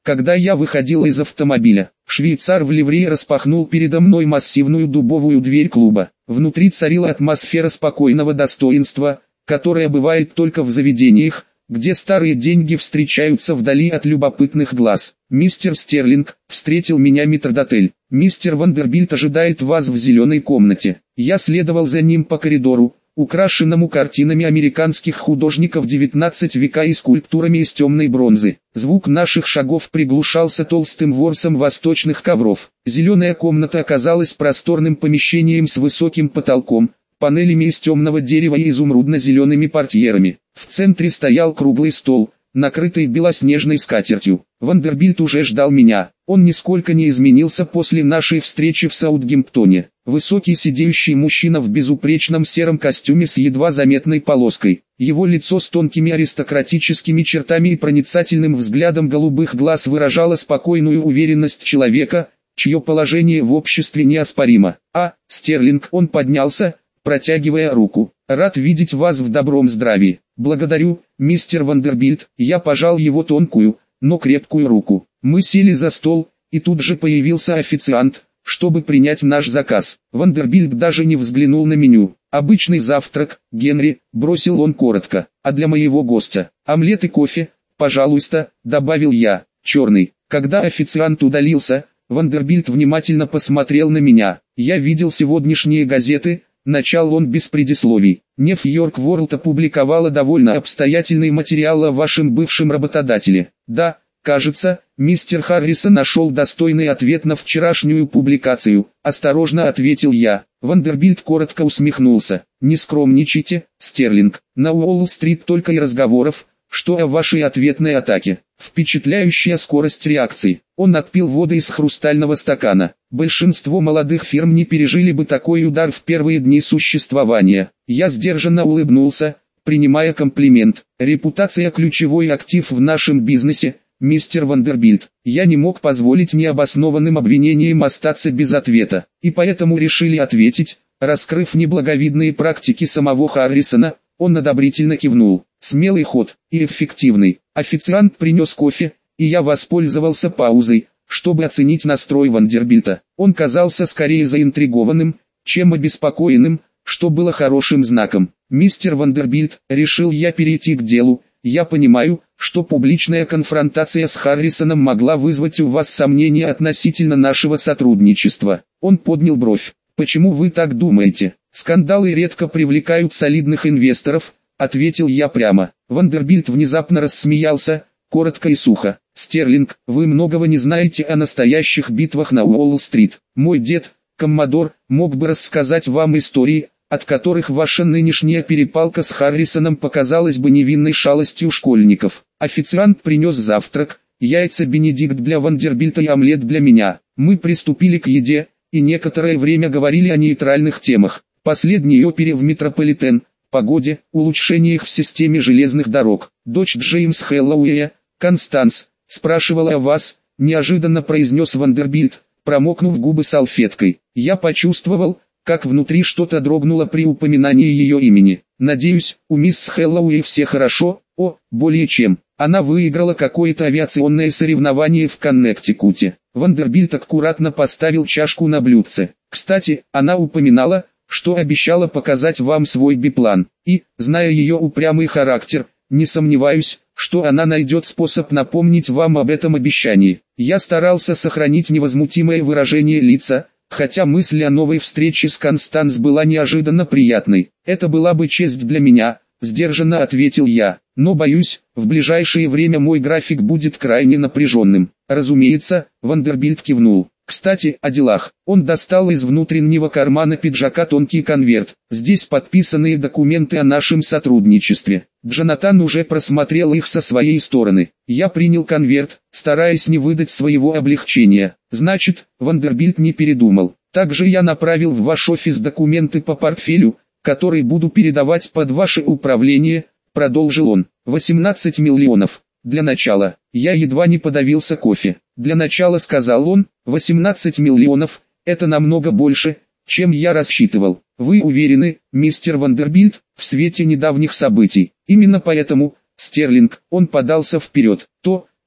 Когда я выходил из автомобиля, швейцар в ливрее распахнул передо мной массивную дубовую дверь клуба. Внутри царила атмосфера спокойного достоинства, которая бывает только в заведениях, где старые деньги встречаются вдали от любопытных глаз. «Мистер Стерлинг», — встретил меня метрдотель. «Мистер Вандербильт ожидает вас в зеленой комнате». Я следовал за ним по коридору, украшенному картинами американских художников девятнадцатого века и скульптурами из темной бронзы. Звук наших шагов приглушался толстым ворсом восточных ковров. Зеленая комната оказалась просторным помещением с высоким потолком, панелями из темного дерева и изумрудно-зелеными портьерами. В центре стоял круглый стол, накрытый белоснежной скатертью. Вандербильт уже ждал меня. Он нисколько не изменился после нашей встречи в Саутгемптоне. Высокий сидеющий мужчина в безупречном сером костюме с едва заметной полоской. Его лицо с тонкими аристократическими чертами и проницательным взглядом голубых глаз выражало спокойную уверенность человека, чье положение в обществе неоспоримо. «А, Стерлинг», он поднялся, протягивая руку. «Рад видеть вас в добром здравии». «Благодарю, мистер Вандербильт». Я пожал его тонкую, но крепкую руку. Мы сели за стол, и тут же появился официант, чтобы принять наш заказ. Вандербильт даже не взглянул на меню. «Обычный завтрак, Генри», — бросил он коротко. «А для моего гостя? Омлет и кофе, пожалуйста», — добавил я. «Черный». Когда официант удалился, Вандербильт внимательно посмотрел на меня. «Я видел сегодняшние газеты», — начал он без предисловий. «Нью-Йорк Ворлд опубликовала довольно обстоятельный материал о вашем бывшем работодателе». «Да, кажется, мистер Харрисон нашел достойный ответ на вчерашнюю публикацию», — осторожно ответил я. Вандербильт коротко усмехнулся. «Не скромничайте, Стерлинг, на Уолл-стрит только и разговоров, что о вашей ответной атаке». Впечатляющая скорость реакции. Он отпил воды из хрустального стакана. Большинство молодых фирм не пережили бы такой удар в первые дни существования. Я сдержанно улыбнулся, принимая комплимент. «Репутация — ключевой актив в нашем бизнесе, мистер Вандербильт». Я не мог позволить необоснованным обвинениям остаться без ответа, и поэтому решили ответить, раскрыв неблаговидные практики самого Харрисона. Он одобрительно кивнул. «Смелый ход, и эффективный». Официант принес кофе, и я воспользовался паузой, чтобы оценить настрой Вандербильта. Он казался скорее заинтригованным, чем обеспокоенным, что было хорошим знаком. «Мистер Вандербильт», — решил я перейти к делу, — «я понимаю, что публичная конфронтация с Харрисоном могла вызвать у вас сомнения относительно нашего сотрудничества». Он поднял бровь. «Почему вы так думаете? Скандалы редко привлекают солидных инвесторов», — ответил я прямо. Вандербильт внезапно рассмеялся, коротко и сухо. «Стерлинг, вы многого не знаете о настоящих битвах на Уолл-стрит. Мой дед, коммодор, мог бы рассказать вам истории, от которых ваша нынешняя перепалка с Харрисоном показалась бы невинной шалостью школьников». Официант принес завтрак, яйца Бенедикт для Вандербильта и омлет для меня. Мы приступили к еде, и некоторое время говорили о нейтральных темах. Последней опере в Метрополитен, погоде, улучшениях в системе железных дорог. «Дочь Джеймс Хэллоуэя, Констанс, спрашивала о вас», — неожиданно произнес Вандербильт, промокнув губы салфеткой. Я почувствовал, как внутри что-то дрогнуло при упоминании ее имени. «Надеюсь, у мисс Хэллоуэй все хорошо?» «О, более чем. Она выиграла какое-то авиационное соревнование в Коннектикуте». Вандербильт аккуратно поставил чашку на блюдце. «Кстати, она упоминала, что обещала показать вам свой биплан, и, зная ее упрямый характер, не сомневаюсь, что она найдет способ напомнить вам об этом обещании». Я старался сохранить невозмутимое выражение лица, хотя мысль о новой встрече с Констанс была неожиданно приятной. «Это была бы честь для меня», — сдержанно ответил я, — «но боюсь, в ближайшее время мой график будет крайне напряженным». «Разумеется», — Вандербильт кивнул. «Кстати, о делах». Он достал из внутреннего кармана пиджака тонкий конверт. «Здесь подписанные документы о нашем сотрудничестве». Джонатан уже просмотрел их со своей стороны. Я принял конверт, стараясь не выдать своего облегчения. «Значит, Вандербильт не передумал. Также я направил в ваш офис документы по портфелю, который буду передавать под ваше управление», — продолжил он. «восемнадцать миллионов. Для начала». Я едва не подавился кофе. «Для начала», — сказал он, — «восемнадцать миллионов, это намного больше, чем я рассчитывал». «Вы уверены, мистер Вандербильт, в свете недавних событий?» «Именно поэтому, Стерлинг», — он подался вперед. «То,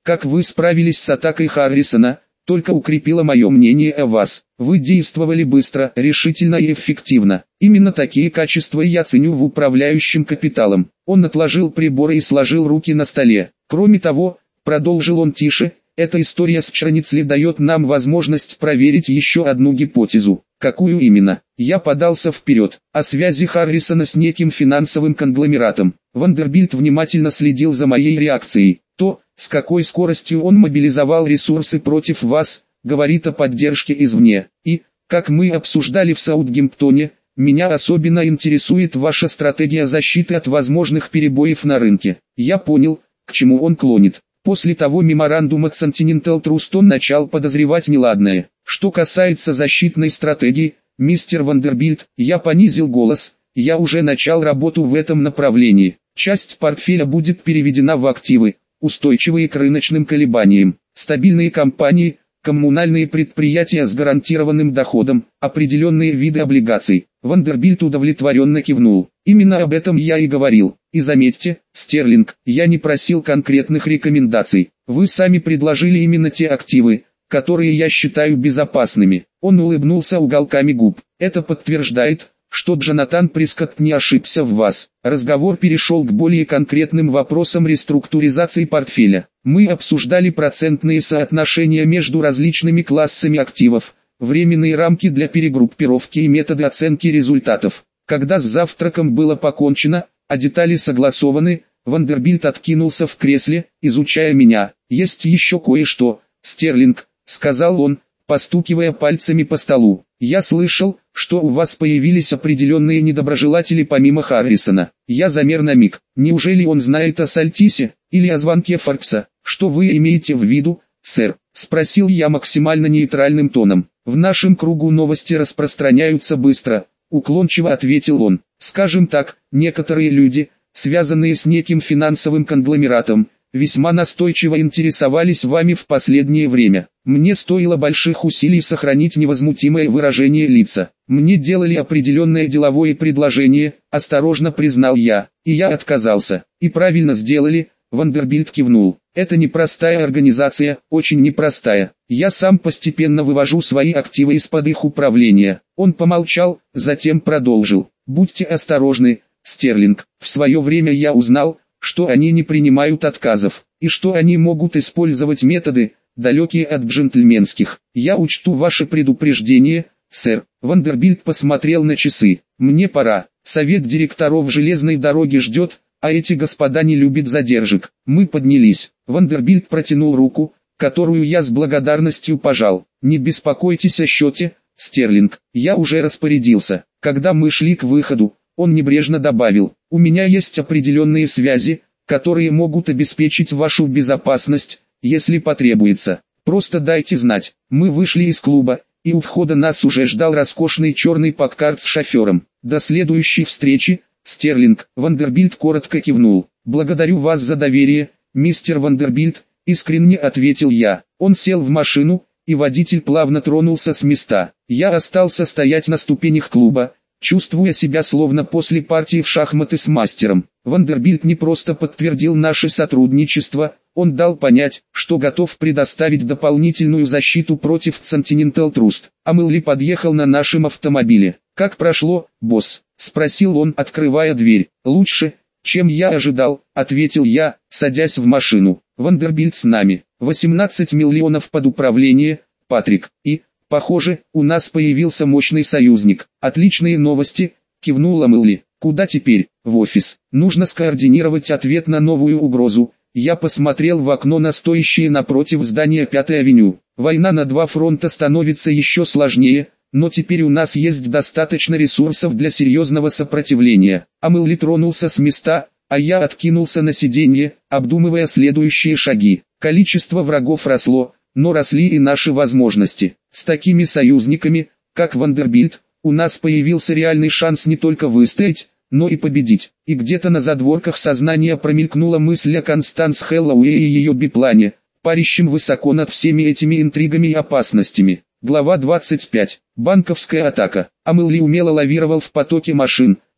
Как вы справились с атакой Харрисона, только укрепило мое мнение о вас. Вы действовали быстро, решительно и эффективно. Именно такие качества я ценю в управляющем капиталом. Он отложил приборы и сложил руки на столе. Кроме того, продолжил он тише, эта история с Чарницли дает нам возможность проверить еще одну гипотезу. Какую именно? Я подался вперед. О связи Харрисона с неким финансовым конгломератом. Вандербильт внимательно следил за моей реакцией. То, с какой скоростью он мобилизовал ресурсы против вас, говорит о поддержке извне. И, как мы обсуждали в Саутгемптоне, меня особенно интересует ваша стратегия защиты от возможных перебоев на рынке. Я понял, к чему он клонит. После того меморандума Continental Trust он начал подозревать неладное. Что касается защитной стратегии, мистер Вандербильт, я понизил голос, я уже начал работу в этом направлении. Часть портфеля будет переведена в активы, устойчивые к рыночным колебаниям, стабильные компании, коммунальные предприятия с гарантированным доходом, определенные виды облигаций. Вандербильт удовлетворенно кивнул. Именно об этом я и говорил. И заметьте, Стерлинг, я не просил конкретных рекомендаций. Вы сами предложили именно те активы, которые я считаю безопасными. Он улыбнулся уголками губ. Это подтверждает, что Джонатан Прескотт не ошибся в вас. Разговор перешел к более конкретным вопросам реструктуризации портфеля. Мы обсуждали процентные соотношения между различными классами активов, временные рамки для перегруппировки и методы оценки результатов. Когда с завтраком было покончено, а детали согласованы, Вандербильт откинулся в кресле, изучая меня. «Есть еще кое-что, Стерлинг», — сказал он, постукивая пальцами по столу. «Я слышал, что у вас появились определенные недоброжелатели помимо Харрисона». Я замер на миг. Неужели он знает о Сальтисе, или о звонке Форбса? «Что вы имеете в виду, сэр?» — спросил я максимально нейтральным тоном. «В нашем кругу новости распространяются быстро», — уклончиво ответил он. «Скажем так, некоторые люди, связанные с неким финансовым конгломератом, весьма настойчиво интересовались вами в последнее время. Мне стоило больших усилий сохранить невозмутимое выражение лица. Мне делали определенное деловое предложение, осторожно признал я, и я отказался. И правильно сделали». Вандербильт кивнул. «Это непростая организация, очень непростая. Я сам постепенно вывожу свои активы из-под их управления». Он помолчал, затем продолжил. «Будьте осторожны, Стерлинг. В свое время я узнал, что они не принимают отказов, и что они могут использовать методы, далекие от джентльменских. Я учту ваше предупреждение, сэр». Вандербильт посмотрел на часы. «Мне пора. Совет директоров железной дороги ждет, а эти господа не любят задержек». Мы поднялись. Вандербильт протянул руку, которую я с благодарностью пожал. «Не беспокойтесь о счете, Стерлинг, я уже распорядился». Когда мы шли к выходу, он небрежно добавил: «У меня есть определенные связи, которые могут обеспечить вашу безопасность, если потребуется. Просто дайте знать». Мы вышли из клуба, и у входа нас уже ждал роскошный черный Паккард с шофером. «До следующей встречи, Стерлинг». Вандербильт коротко кивнул. «Благодарю вас за доверие, мистер Вандербильт», — искренне ответил я. Он сел в машину, и водитель плавно тронулся с места. Я остался стоять на ступенях клуба, чувствуя себя словно после партии в шахматы с мастером. Вандербильт не просто подтвердил наше сотрудничество, он дал понять, что готов предоставить дополнительную защиту против Continental Trust. Амелли подъехал на нашем автомобиле. «Как прошло, босс?» — спросил он, открывая дверь. «Лучше, чем я ожидал», — ответил я, садясь в машину. «Вандербильт с нами. восемнадцать миллионов под управление, Патрик. И, похоже, у нас появился мощный союзник». «Отличные новости», — кивнула Амелли. «Куда теперь?» «В офис. Нужно скоординировать ответ на новую угрозу». Я посмотрел в окно на стоящее напротив здания Пятой авеню. Война на два фронта становится еще сложнее, но теперь у нас есть достаточно ресурсов для серьезного сопротивления. Амелли тронулся с места, а я откинулся на сиденье, обдумывая следующие шаги. Количество врагов росло, но росли и наши возможности. С такими союзниками, как Вандербильт, у нас появился реальный шанс не только выстоять, но и победить. И где-то на задворках сознания промелькнула мысль о Констанс Хэллоуэй и ее биплане, парящем высоко над всеми этими интригами и опасностями. Глава двадцать пять. Банковская атака. Амелли умело лавировал в потоке машин,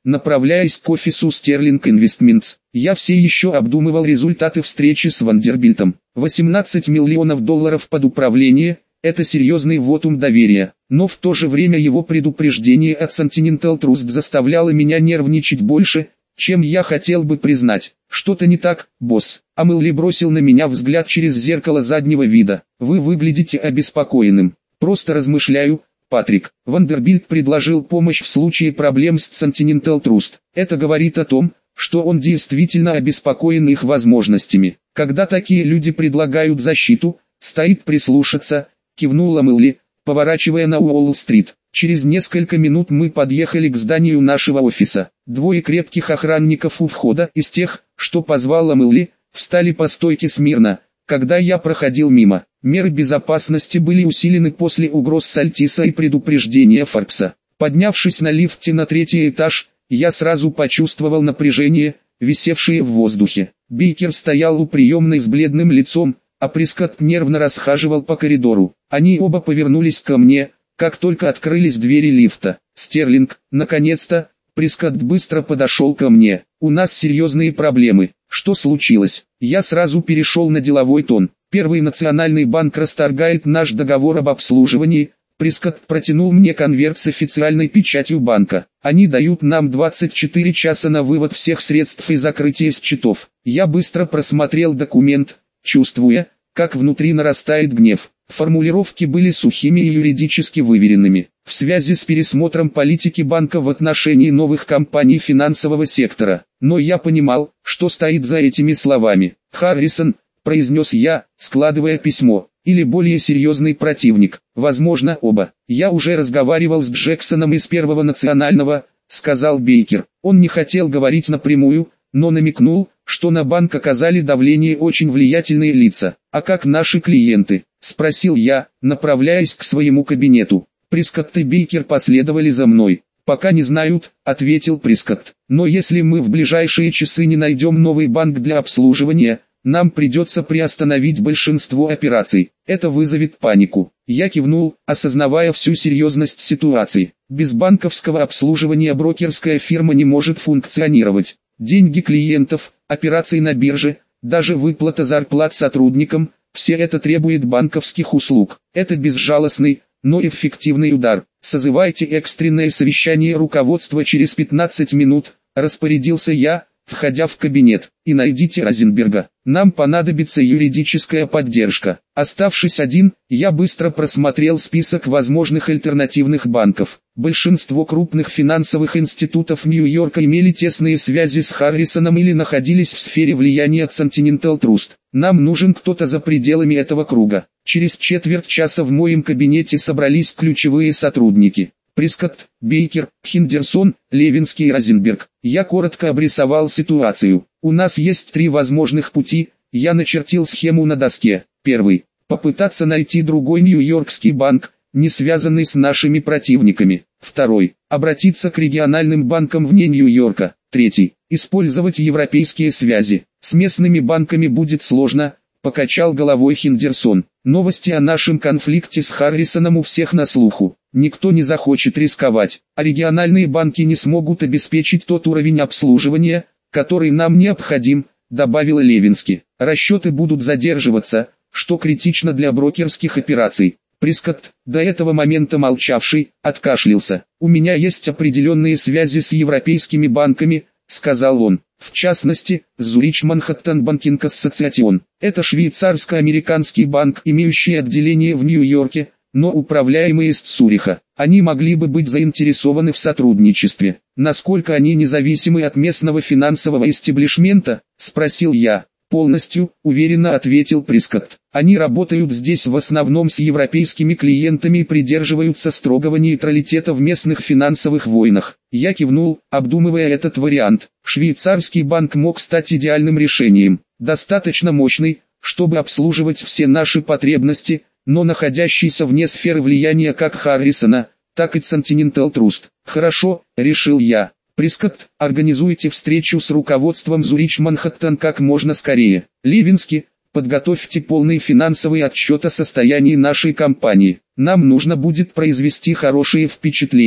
направляясь к офису Sterling Investments, я все еще обдумывал результаты встречи с Вандербильтом. восемнадцать миллионов долларов под управление – это серьезный вотум доверия, но в то же время его предупреждение от Continental Trust заставляло меня нервничать больше, чем я хотел бы признать. Что-то не так, босс. Амелли бросил на меня взгляд через зеркало заднего вида. Вы выглядите обеспокоенным. Просто размышляю, Патрик. Вандербильт предложил помощь в случае проблем с Continental Trust. Это говорит о том, что он действительно обеспокоен их возможностями. Когда такие люди предлагают защиту, стоит прислушаться, кивнул Амелли, поворачивая на Уолл-стрит. Через несколько минут мы подъехали к зданию нашего офиса. Двое крепких охранников у входа, из тех, что позвал Амелли, встали по стойке смирно, когда я проходил мимо. Меры безопасности были усилены после угроз Сальтиса и предупреждения Форбса. Поднявшись на лифте на третий этаж, я сразу почувствовал напряжение, висевшее в воздухе. Бейкер стоял у приемной с бледным лицом, а Прескотт нервно расхаживал по коридору. Они оба повернулись ко мне, как только открылись двери лифта. «Стерлинг, наконец-то!» Прескотт быстро подошел ко мне. «У нас серьезные проблемы. Что случилось?» Я сразу перешел на деловой тон. «Первый национальный банк расторгает наш договор об обслуживании». Прескотт протянул мне конверт с официальной печатью банка. «Они дают нам двадцать четыре часа на вывод всех средств и закрытие счетов». Я быстро просмотрел документ, чувствуя, как внутри нарастает гнев. Формулировки были сухими и юридически выверенными. В связи с пересмотром политики банка в отношении новых компаний финансового сектора. Но я понимал, что стоит за этими словами. «Харрисон», — произнес я, складывая письмо, — «или более серьезный противник, возможно оба». «Я уже разговаривал с Джексоном из Первого национального», — сказал Бейкер. Он не хотел говорить напрямую, но намекнул, что на банк оказали давление очень влиятельные лица. «А как наши клиенты?» — спросил я, направляясь к своему кабинету. Прескотт и Бейкер последовали за мной. «Пока не знают», — ответил Прескотт. «Но если мы в ближайшие часы не найдем новый банк для обслуживания, нам придется приостановить большинство операций. Это вызовет панику». Я кивнул, осознавая всю серьезность ситуации. Без банковского обслуживания брокерская фирма не может функционировать. Деньги клиентов, операции на бирже, даже выплата зарплат сотрудникам – все это требует банковских услуг. Это безжалостный, но эффективный удар. «Созывайте экстренное совещание руководства через пятнадцать минут», – распорядился я, входя в кабинет, — «и найдите Розенберга. Нам понадобится юридическая поддержка». Оставшись один, я быстро просмотрел список возможных альтернативных банков. Большинство крупных финансовых институтов Нью-Йорка имели тесные связи с Харрисоном или находились в сфере влияния Continental Trust. Нам нужен кто-то за пределами этого круга. Через четверть часа в моем кабинете собрались ключевые сотрудники. Прескотт, Бейкер, Хендерсон, Левинский и Розенберг. Я коротко обрисовал ситуацию. У нас есть три возможных пути, я начертил схему на доске. Первый. Попытаться найти другой нью-йоркский банк, не связанный с нашими противниками. Второй. Обратиться к региональным банкам вне Нью-Йорка. Третий. Использовать европейские связи. С местными банками будет сложно, покачал головой Хендерсон. Новости о нашем конфликте с Харрисоном у всех на слуху. Никто не захочет рисковать, а региональные банки не смогут обеспечить тот уровень обслуживания, который нам необходим, добавил Левинский. Расчеты будут задерживаться, что критично для брокерских операций. Прескотт, до этого момента молчавший, откашлялся. «У меня есть определенные связи с европейскими банками», — сказал он. «В частности, с Zurich Manhattan Banking Association. Это швейцарско-американский банк, имеющий отделение в Нью-Йорке, но управляемый из Цюриха. Они могли бы быть заинтересованы в сотрудничестве. Насколько они независимы от местного финансового эстаблишмента?» — спросил я. «Полностью», — уверенно ответил Прескотт. «Они работают здесь в основном с европейскими клиентами и придерживаются строгого нейтралитета в местных финансовых войнах». Я кивнул, обдумывая этот вариант. Швейцарский банк мог стать идеальным решением. Достаточно мощный, чтобы обслуживать все наши потребности, но находящийся вне сферы влияния как Харрисона, так и Continental Trust. «Хорошо», — решил я. «Прескотт, организуйте встречу с руководством Zurich Manhattan как можно скорее. Левинский, подготовьте полный финансовый отчет о состоянии нашей компании. Нам нужно будет произвести хорошее впечатление».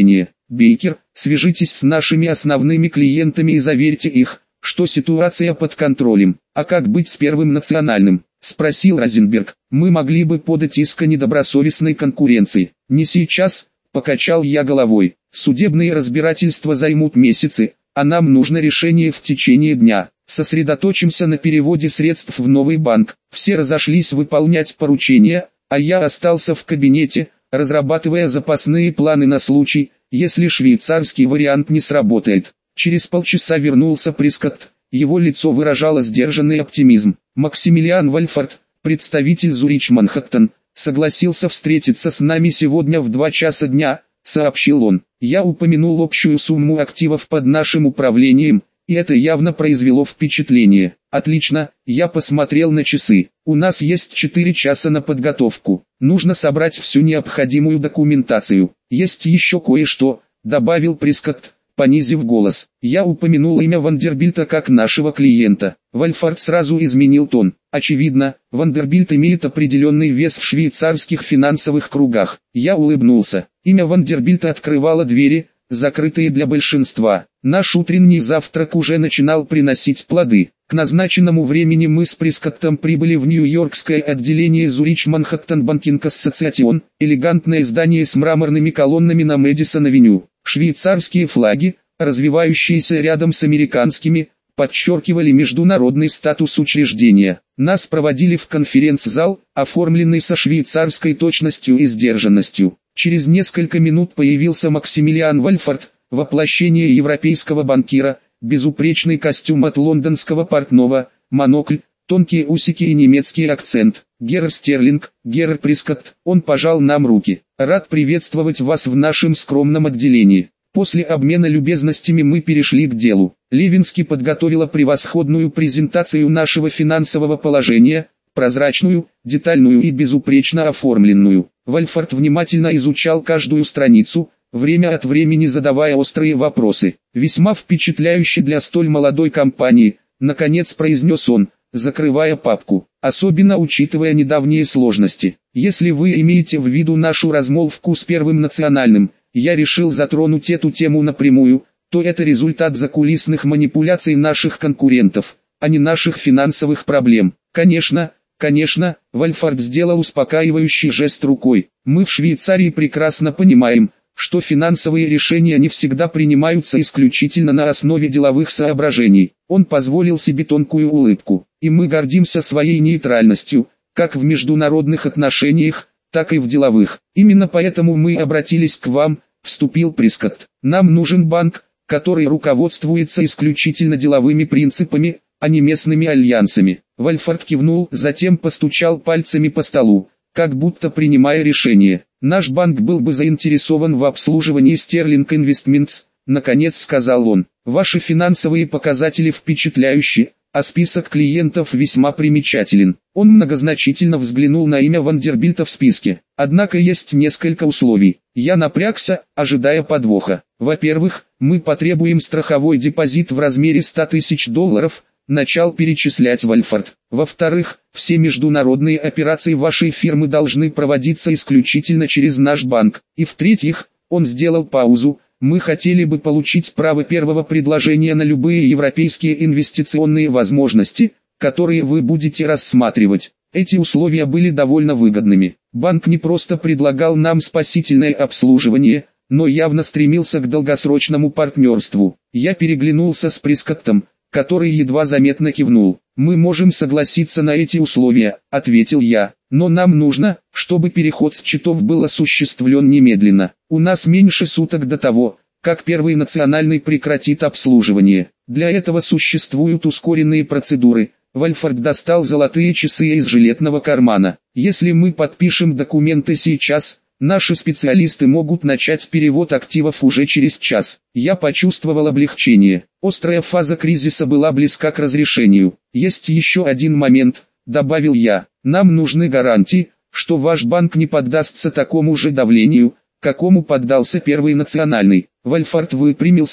Бейкер, свяжитесь с нашими основными клиентами и заверьте их, что ситуация под контролем. А как быть с Первым национальным? Спросил Розенберг. Мы могли бы подать иск о недобросовестной конкуренции. Не сейчас, покачал я головой. Судебные разбирательства займут месяцы, а нам нужно решение в течение дня. Сосредоточимся на переводе средств в новый банк. Все разошлись выполнять поручения, а я остался в кабинете, разрабатывая запасные планы на случай, если швейцарский вариант не сработает. Через полчаса вернулся Прескотт. Его лицо выражало сдержанный оптимизм. Максимилиан Вольфард, представитель Зурич Манхэттен, согласился встретиться с нами сегодня в два часа дня, сообщил он. Я упомянул общую сумму активов под нашим управлением, и это явно произвело впечатление. Отлично, я посмотрел на часы. У нас есть четыре часа на подготовку. Нужно собрать всю необходимую документацию. Есть еще кое-что, добавил Прескотт, понизив голос. Я упомянул имя Вандербильта как нашего клиента. Вольфард сразу изменил тон. Очевидно, Вандербильт имеет определенный вес в швейцарских финансовых кругах. Я улыбнулся. Имя Вандербильта открывало двери, закрытые для большинства. Наш утренний завтрак уже начинал приносить плоды. К назначенному времени мы с Прескоттом прибыли в Нью-Йоркское отделение Зурич Манхэттен Банкинг Ассоциацион, элегантное здание с мраморными колоннами на Мэдисон-авеню. Швейцарские флаги, развивающиеся рядом с американскими, подчеркивали международный статус учреждения. Нас проводили в конференц-зал, оформленный со швейцарской точностью и сдержанностью. Через несколько минут появился Максимилиан Вольфард, воплощение европейского банкира, безупречный костюм от лондонского портного, монокль, тонкие усики и немецкий акцент. Герр Стерлинг, Герр Прескотт, он пожал нам руки. Рад приветствовать вас в нашем скромном отделении. После обмена любезностями мы перешли к делу. Левински подготовила превосходную презентацию нашего финансового положения, прозрачную, детальную и безупречно оформленную. Вольфард внимательно изучал каждую страницу, время от времени задавая острые вопросы. Весьма впечатляюще для столь молодой компании, наконец произнес он, закрывая папку, особенно учитывая недавние сложности. Если вы имеете в виду нашу размолвку с Первым национальным, я решил затронуть эту тему напрямую, то это результат закулисных манипуляций наших конкурентов, а не наших финансовых проблем. Конечно, конечно, Вольфард сделал успокаивающий жест рукой. Мы в Швейцарии прекрасно понимаем, что финансовые решения не всегда принимаются исключительно на основе деловых соображений. Он позволил себе тонкую улыбку. И мы гордимся своей нейтральностью, как в международных отношениях, так и в деловых. Именно поэтому мы обратились к вам, вступил Прескотт. Нам нужен банк, который руководствуется исключительно деловыми принципами, а не местными альянсами. Вольфард кивнул, затем постучал пальцами по столу, как будто принимая решение. Наш банк был бы заинтересован в обслуживании Sterling Investments, наконец сказал он. Ваши финансовые показатели впечатляющие, а список клиентов весьма примечателен. Он многозначительно взглянул на имя Вандербильта в списке. Однако есть несколько условий. Я напрягся, ожидая подвоха. Во-первых, мы потребуем страховой депозит в размере ста тысяч долларов, начал перечислять Вольфард. Во-вторых, все международные операции вашей фирмы должны проводиться исключительно через наш банк. И в-третьих, он сделал паузу, мы хотели бы получить право первого предложения на любые европейские инвестиционные возможности, которые вы будете рассматривать. Эти условия были довольно выгодными. Банк не просто предлагал нам спасительное обслуживание, но явно стремился к долгосрочному партнерству. Я переглянулся с Прескоттом, который едва заметно кивнул. «Мы можем согласиться на эти условия», — ответил я, — «но нам нужно, чтобы переход с счетов был осуществлен немедленно. У нас меньше суток до того, как Первый национальный прекратит обслуживание. Для этого существуют ускоренные процедуры». Вольфард достал золотые часы из жилетного кармана. «Если мы подпишем документы сейчас, наши специалисты могут начать перевод активов уже через час». Я почувствовал облегчение. Острая фаза кризиса была близка к разрешению. «Есть еще один момент», — добавил я. «Нам нужны гарантии, что ваш банк не поддастся такому же давлению, какому поддался Первый национальный». Вольфард выпрямился,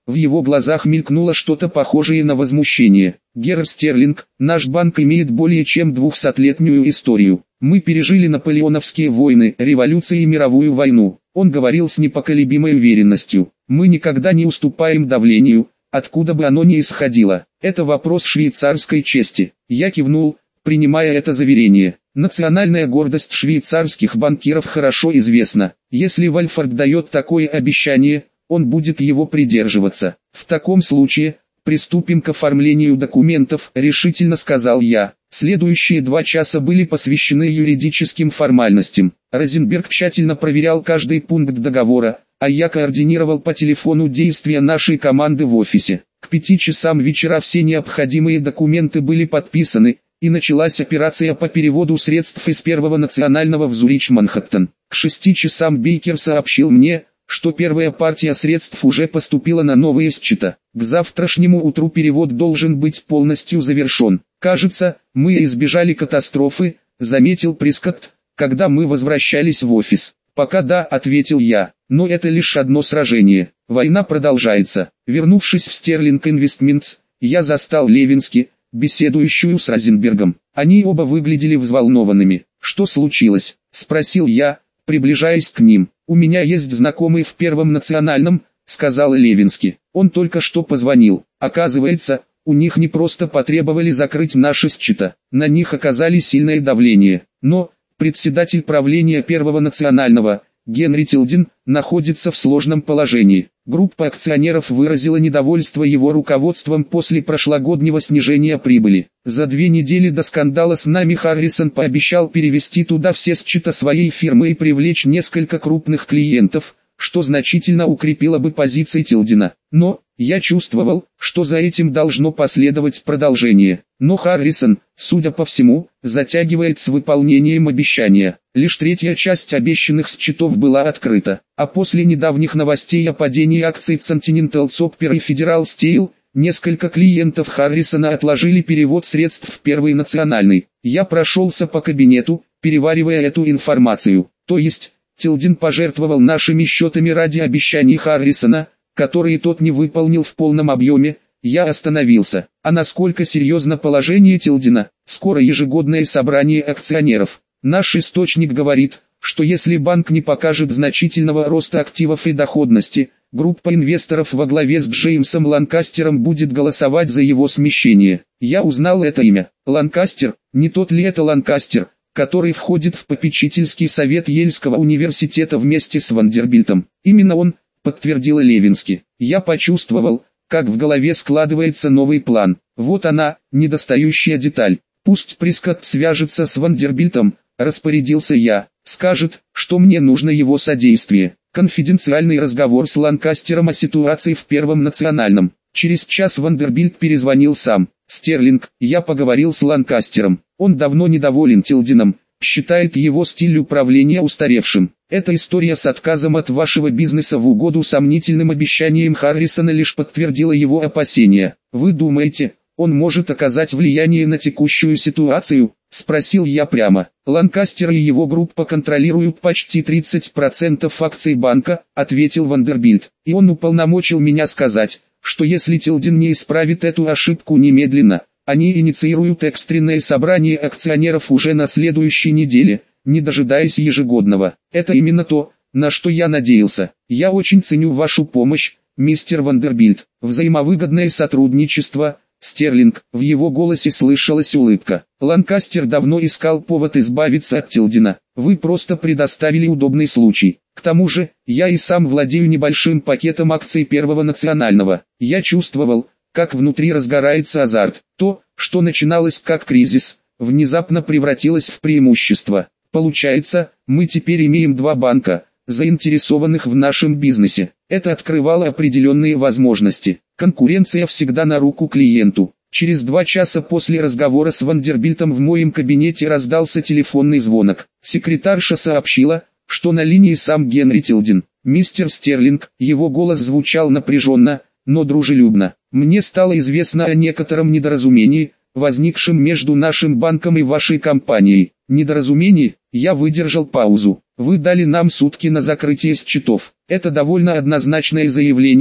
В его глазах мелькнуло что-то похожее на возмущение. «Герр Стерлинг, наш банк имеет более чем двухсотлетнюю историю. Мы пережили наполеоновские войны, революции и мировую войну». Он говорил с непоколебимой уверенностью. «Мы никогда не уступаем давлению, откуда бы оно ни исходило. Это вопрос швейцарской чести». Я кивнул, принимая это заверение. Национальная гордость швейцарских банкиров хорошо известна. Если Вальфорд дает такое обещание, он будет его придерживаться. «В таком случае, приступим к оформлению документов», — решительно сказал я. Следующие два часа были посвящены юридическим формальностям. Розенберг тщательно проверял каждый пункт договора, а я координировал по телефону действия нашей команды в офисе. К пяти часам вечера все необходимые документы были подписаны, и началась операция по переводу средств из Первого национального в Зурич-Манхэттен. К шести часам Бейкер сообщил мне, что первая партия средств уже поступила на новые счета. К завтрашнему утру перевод должен быть полностью завершен. «Кажется, мы избежали катастрофы», — заметил Прескотт, когда мы возвращались в офис. «Пока да», — ответил я, — «но это лишь одно сражение. Война продолжается». Вернувшись в Стерлинг Инвестментс, я застал Левински, беседующую с Розенбергом. Они оба выглядели взволнованными. «Что случилось?» — спросил я, приближаясь к ним. «У меня есть знакомый в Первом национальном», — сказал Левински. «Он только что позвонил. Оказывается, у них не просто потребовали закрыть наши счета, на них оказали сильное давление. Но председатель правления Первого национального, Генри Тилдин, находится в сложном положении. Группа акционеров выразила недовольство его руководством после прошлогоднего снижения прибыли. За две недели до скандала с нами Харрисон пообещал перевести туда все счета своей фирмы и привлечь несколько крупных клиентов, что значительно укрепило бы позиции Тилдина. Но я чувствовал, что за этим должно последовать продолжение. Но Харрисон, судя по всему, затягивает с выполнением обещания. Лишь третья часть обещанных счетов была открыта. А после недавних новостей о падении акций Continental Copper и Federal Steel, несколько клиентов Харрисона отложили перевод средств в Первый национальный. Я прошелся по кабинету, переваривая эту информацию. То есть, Тилдин пожертвовал нашими счетами ради обещаний Харрисона, которые тот не выполнил в полном объеме. Я остановился. А насколько серьезно положение Тилдина? Скоро ежегодное собрание акционеров. Наш источник говорит, что если банк не покажет значительного роста активов и доходности, группа инвесторов во главе с Джеймсом Ланкастером будет голосовать за его смещение. Я узнал это имя. Ланкастер, не тот ли это Ланкастер, который входит в попечительский совет Ельского университета вместе с Вандербильтом? Именно он, подтвердил Левински. Я почувствовал, как в голове складывается новый план. Вот она, недостающая деталь. Пусть Прескотт свяжется с Вандербильтом, распорядился я, скажет, что мне нужно его содействие. Конфиденциальный разговор с Ланкастером о ситуации в Первом национальном. Через час Вандербильт перезвонил сам. «Стерлинг, я поговорил с Ланкастером. Он давно недоволен Тилдином, считает его стиль управления устаревшим. Эта история с отказом от вашего бизнеса в угоду сомнительным обещаниям Харрисона лишь подтвердила его опасения. Вы думаете, он может оказать влияние на текущую ситуацию?» — спросил я прямо. «Ланкастер и его группа контролируют почти тридцать процентов акций банка», — ответил Вандербильт. «И он уполномочил меня сказать, что если Тилдин не исправит эту ошибку немедленно, они инициируют экстренное собрание акционеров уже на следующей неделе, не дожидаясь ежегодного. Это именно то, на что я надеялся. Я очень ценю вашу помощь, мистер Вандербильт. Взаимовыгодное сотрудничество». Стерлинг, в его голосе слышалась улыбка. «Ланкастер давно искал повод избавиться от Тилдина. Вы просто предоставили удобный случай. К тому же, я и сам владею небольшим пакетом акций Первого национального. Я чувствовал, как внутри разгорается азарт. То, что начиналось как кризис, внезапно превратилось в преимущество. Получается, мы теперь имеем два банка, заинтересованных в нашем бизнесе. Это открывало определенные возможности. Конкуренция всегда на руку клиенту. Через два часа после разговора с Вандербильтом в моем кабинете раздался телефонный звонок. Секретарша сообщила, что на линии сам Генри Тилдин. «Мистер Стерлинг», его голос звучал напряженно, но дружелюбно. «Мне стало известно о некотором недоразумении, возникшем между нашим банком и вашей компанией». «Недоразумение?» Я выдержал паузу. «Вы дали нам сутки на закрытие счетов. Это довольно однозначное заявление,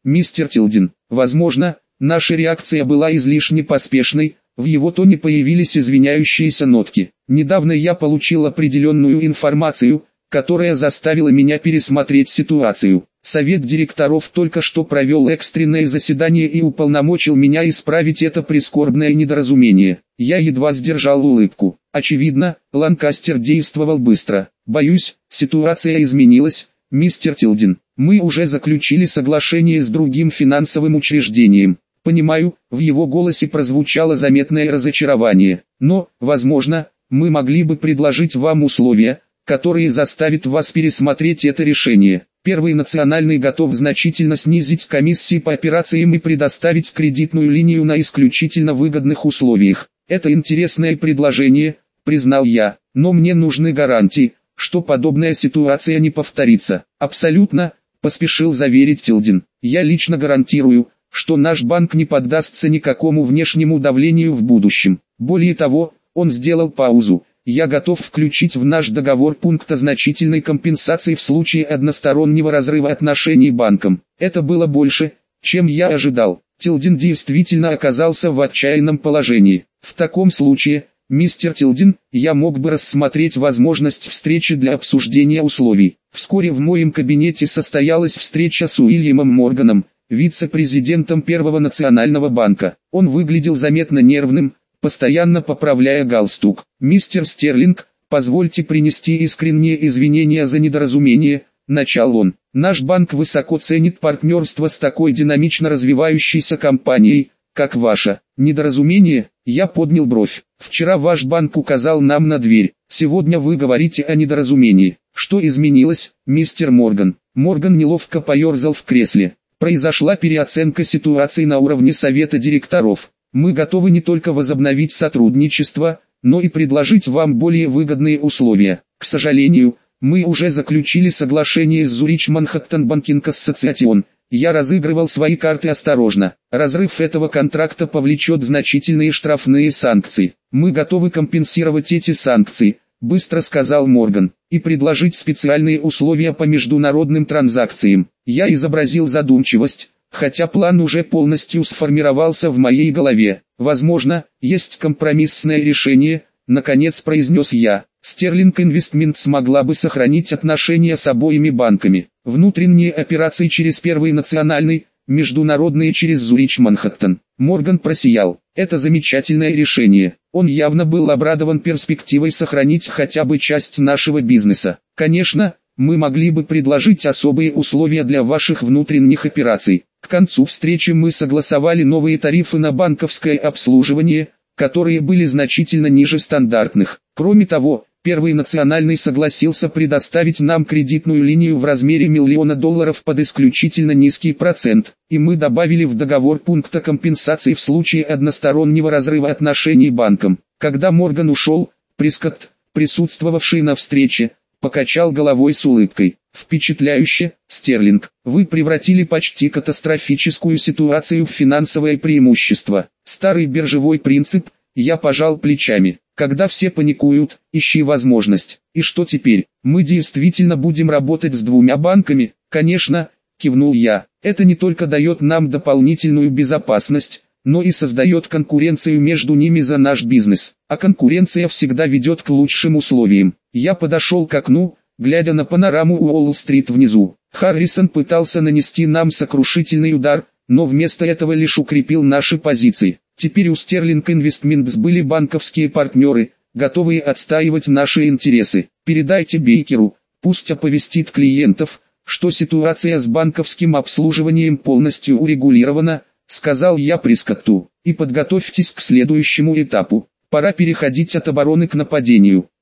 мистер Тилдин. Возможно, наша реакция была излишне поспешной, в его тоне появились извиняющиеся нотки. Недавно я получил определенную информацию, которая заставила меня пересмотреть ситуацию. Совет директоров только что провел экстренное заседание и уполномочил меня исправить это прискорбное недоразумение. Я едва сдержал улыбку. Очевидно, Ланкастер действовал быстро. Боюсь, ситуация изменилась, мистер Тилдин. Мы уже заключили соглашение с другим финансовым учреждением. Понимаю, в его голосе прозвучало заметное разочарование. Но, возможно, мы могли бы предложить вам условия, которые заставят вас пересмотреть это решение. Первый национальный готов значительно снизить комиссии по операциям и предоставить кредитную линию на исключительно выгодных условиях. Это интересное предложение, признал я, но мне нужны гарантии, что подобная ситуация не повторится. Абсолютно, поспешил заверить Тилдин. Я лично гарантирую, что наш банк не поддастся никакому внешнему давлению в будущем. Более того, он сделал паузу. Я готов включить в наш договор пункт о значительной компенсации в случае одностороннего разрыва отношений банком. Это было больше, чем я ожидал. Тилдин действительно оказался в отчаянном положении. В таком случае, мистер Тилдин, я мог бы рассмотреть возможность встречи для обсуждения условий. Вскоре в моем кабинете состоялась встреча с Уильямом Морганом, вице-президентом Первого национального банка. Он выглядел заметно нервным, постоянно поправляя галстук. «Мистер Стерлинг, позвольте принести искренние извинения за недоразумение», — начал он. «Наш банк высоко ценит партнерство с такой динамично развивающейся компанией, как ваша». «Недоразумение?» — я поднял бровь. «Вчера ваш банк указал нам на дверь. Сегодня вы говорите о недоразумении. Что изменилось, мистер Морган?» Морган неловко поерзал в кресле. «Произошла переоценка ситуации на уровне совета директоров. Мы готовы не только возобновить сотрудничество, но и предложить вам более выгодные условия. К сожалению, мы уже заключили соглашение с Zurich Manhattan Banking Association. Я разыгрывал свои карты осторожно. Разрыв этого контракта повлечет значительные штрафные санкции. Мы готовы компенсировать эти санкции», — быстро сказал Морган, «и предложить специальные условия по международным транзакциям». Я изобразил задумчивость, хотя план уже полностью сформировался в моей голове. «Возможно, есть компромиссное решение», — наконец произнес я. Стерлинг Инвестмент смогла бы сохранить отношения с обоими банками. Внутренние операции через Первый национальный, международные через Zurich Manhattan. Морган просиял. «Это замечательное решение». Он явно был обрадован перспективой сохранить хотя бы часть нашего бизнеса. «Конечно, мы могли бы предложить особые условия для ваших внутренних операций». К концу встречи мы согласовали новые тарифы на банковское обслуживание, которые были значительно ниже стандартных. Кроме того, Первый национальный согласился предоставить нам кредитную линию в размере миллиона долларов под исключительно низкий процент, и мы добавили в договор пункт о компенсации в случае одностороннего разрыва отношений банком. Когда Морган ушел, Прискотт, присутствовавший на встрече, покачал головой с улыбкой. «Впечатляюще, Стерлинг, вы превратили почти катастрофическую ситуацию в финансовое преимущество. Старый биржевой принцип», — я пожал плечами. «Когда все паникуют, ищи возможность. И что теперь? Мы действительно будем работать с двумя банками?» «Конечно», — кивнул я. «Это не только дает нам дополнительную безопасность, но и создает конкуренцию между ними за наш бизнес. А конкуренция всегда ведет к лучшим условиям». Я подошел к окну, глядя на панораму Уолл-стрит внизу. Харрисон пытался нанести нам сокрушительный удар, но вместо этого лишь укрепил наши позиции. Теперь у Sterling Investments были банковские партнеры, готовые отстаивать наши интересы. «Передайте Бейкеру, пусть оповестит клиентов, что ситуация с банковским обслуживанием полностью урегулирована», — сказал я Прискотту. «И подготовьтесь к следующему этапу. Пора переходить от обороны к нападению».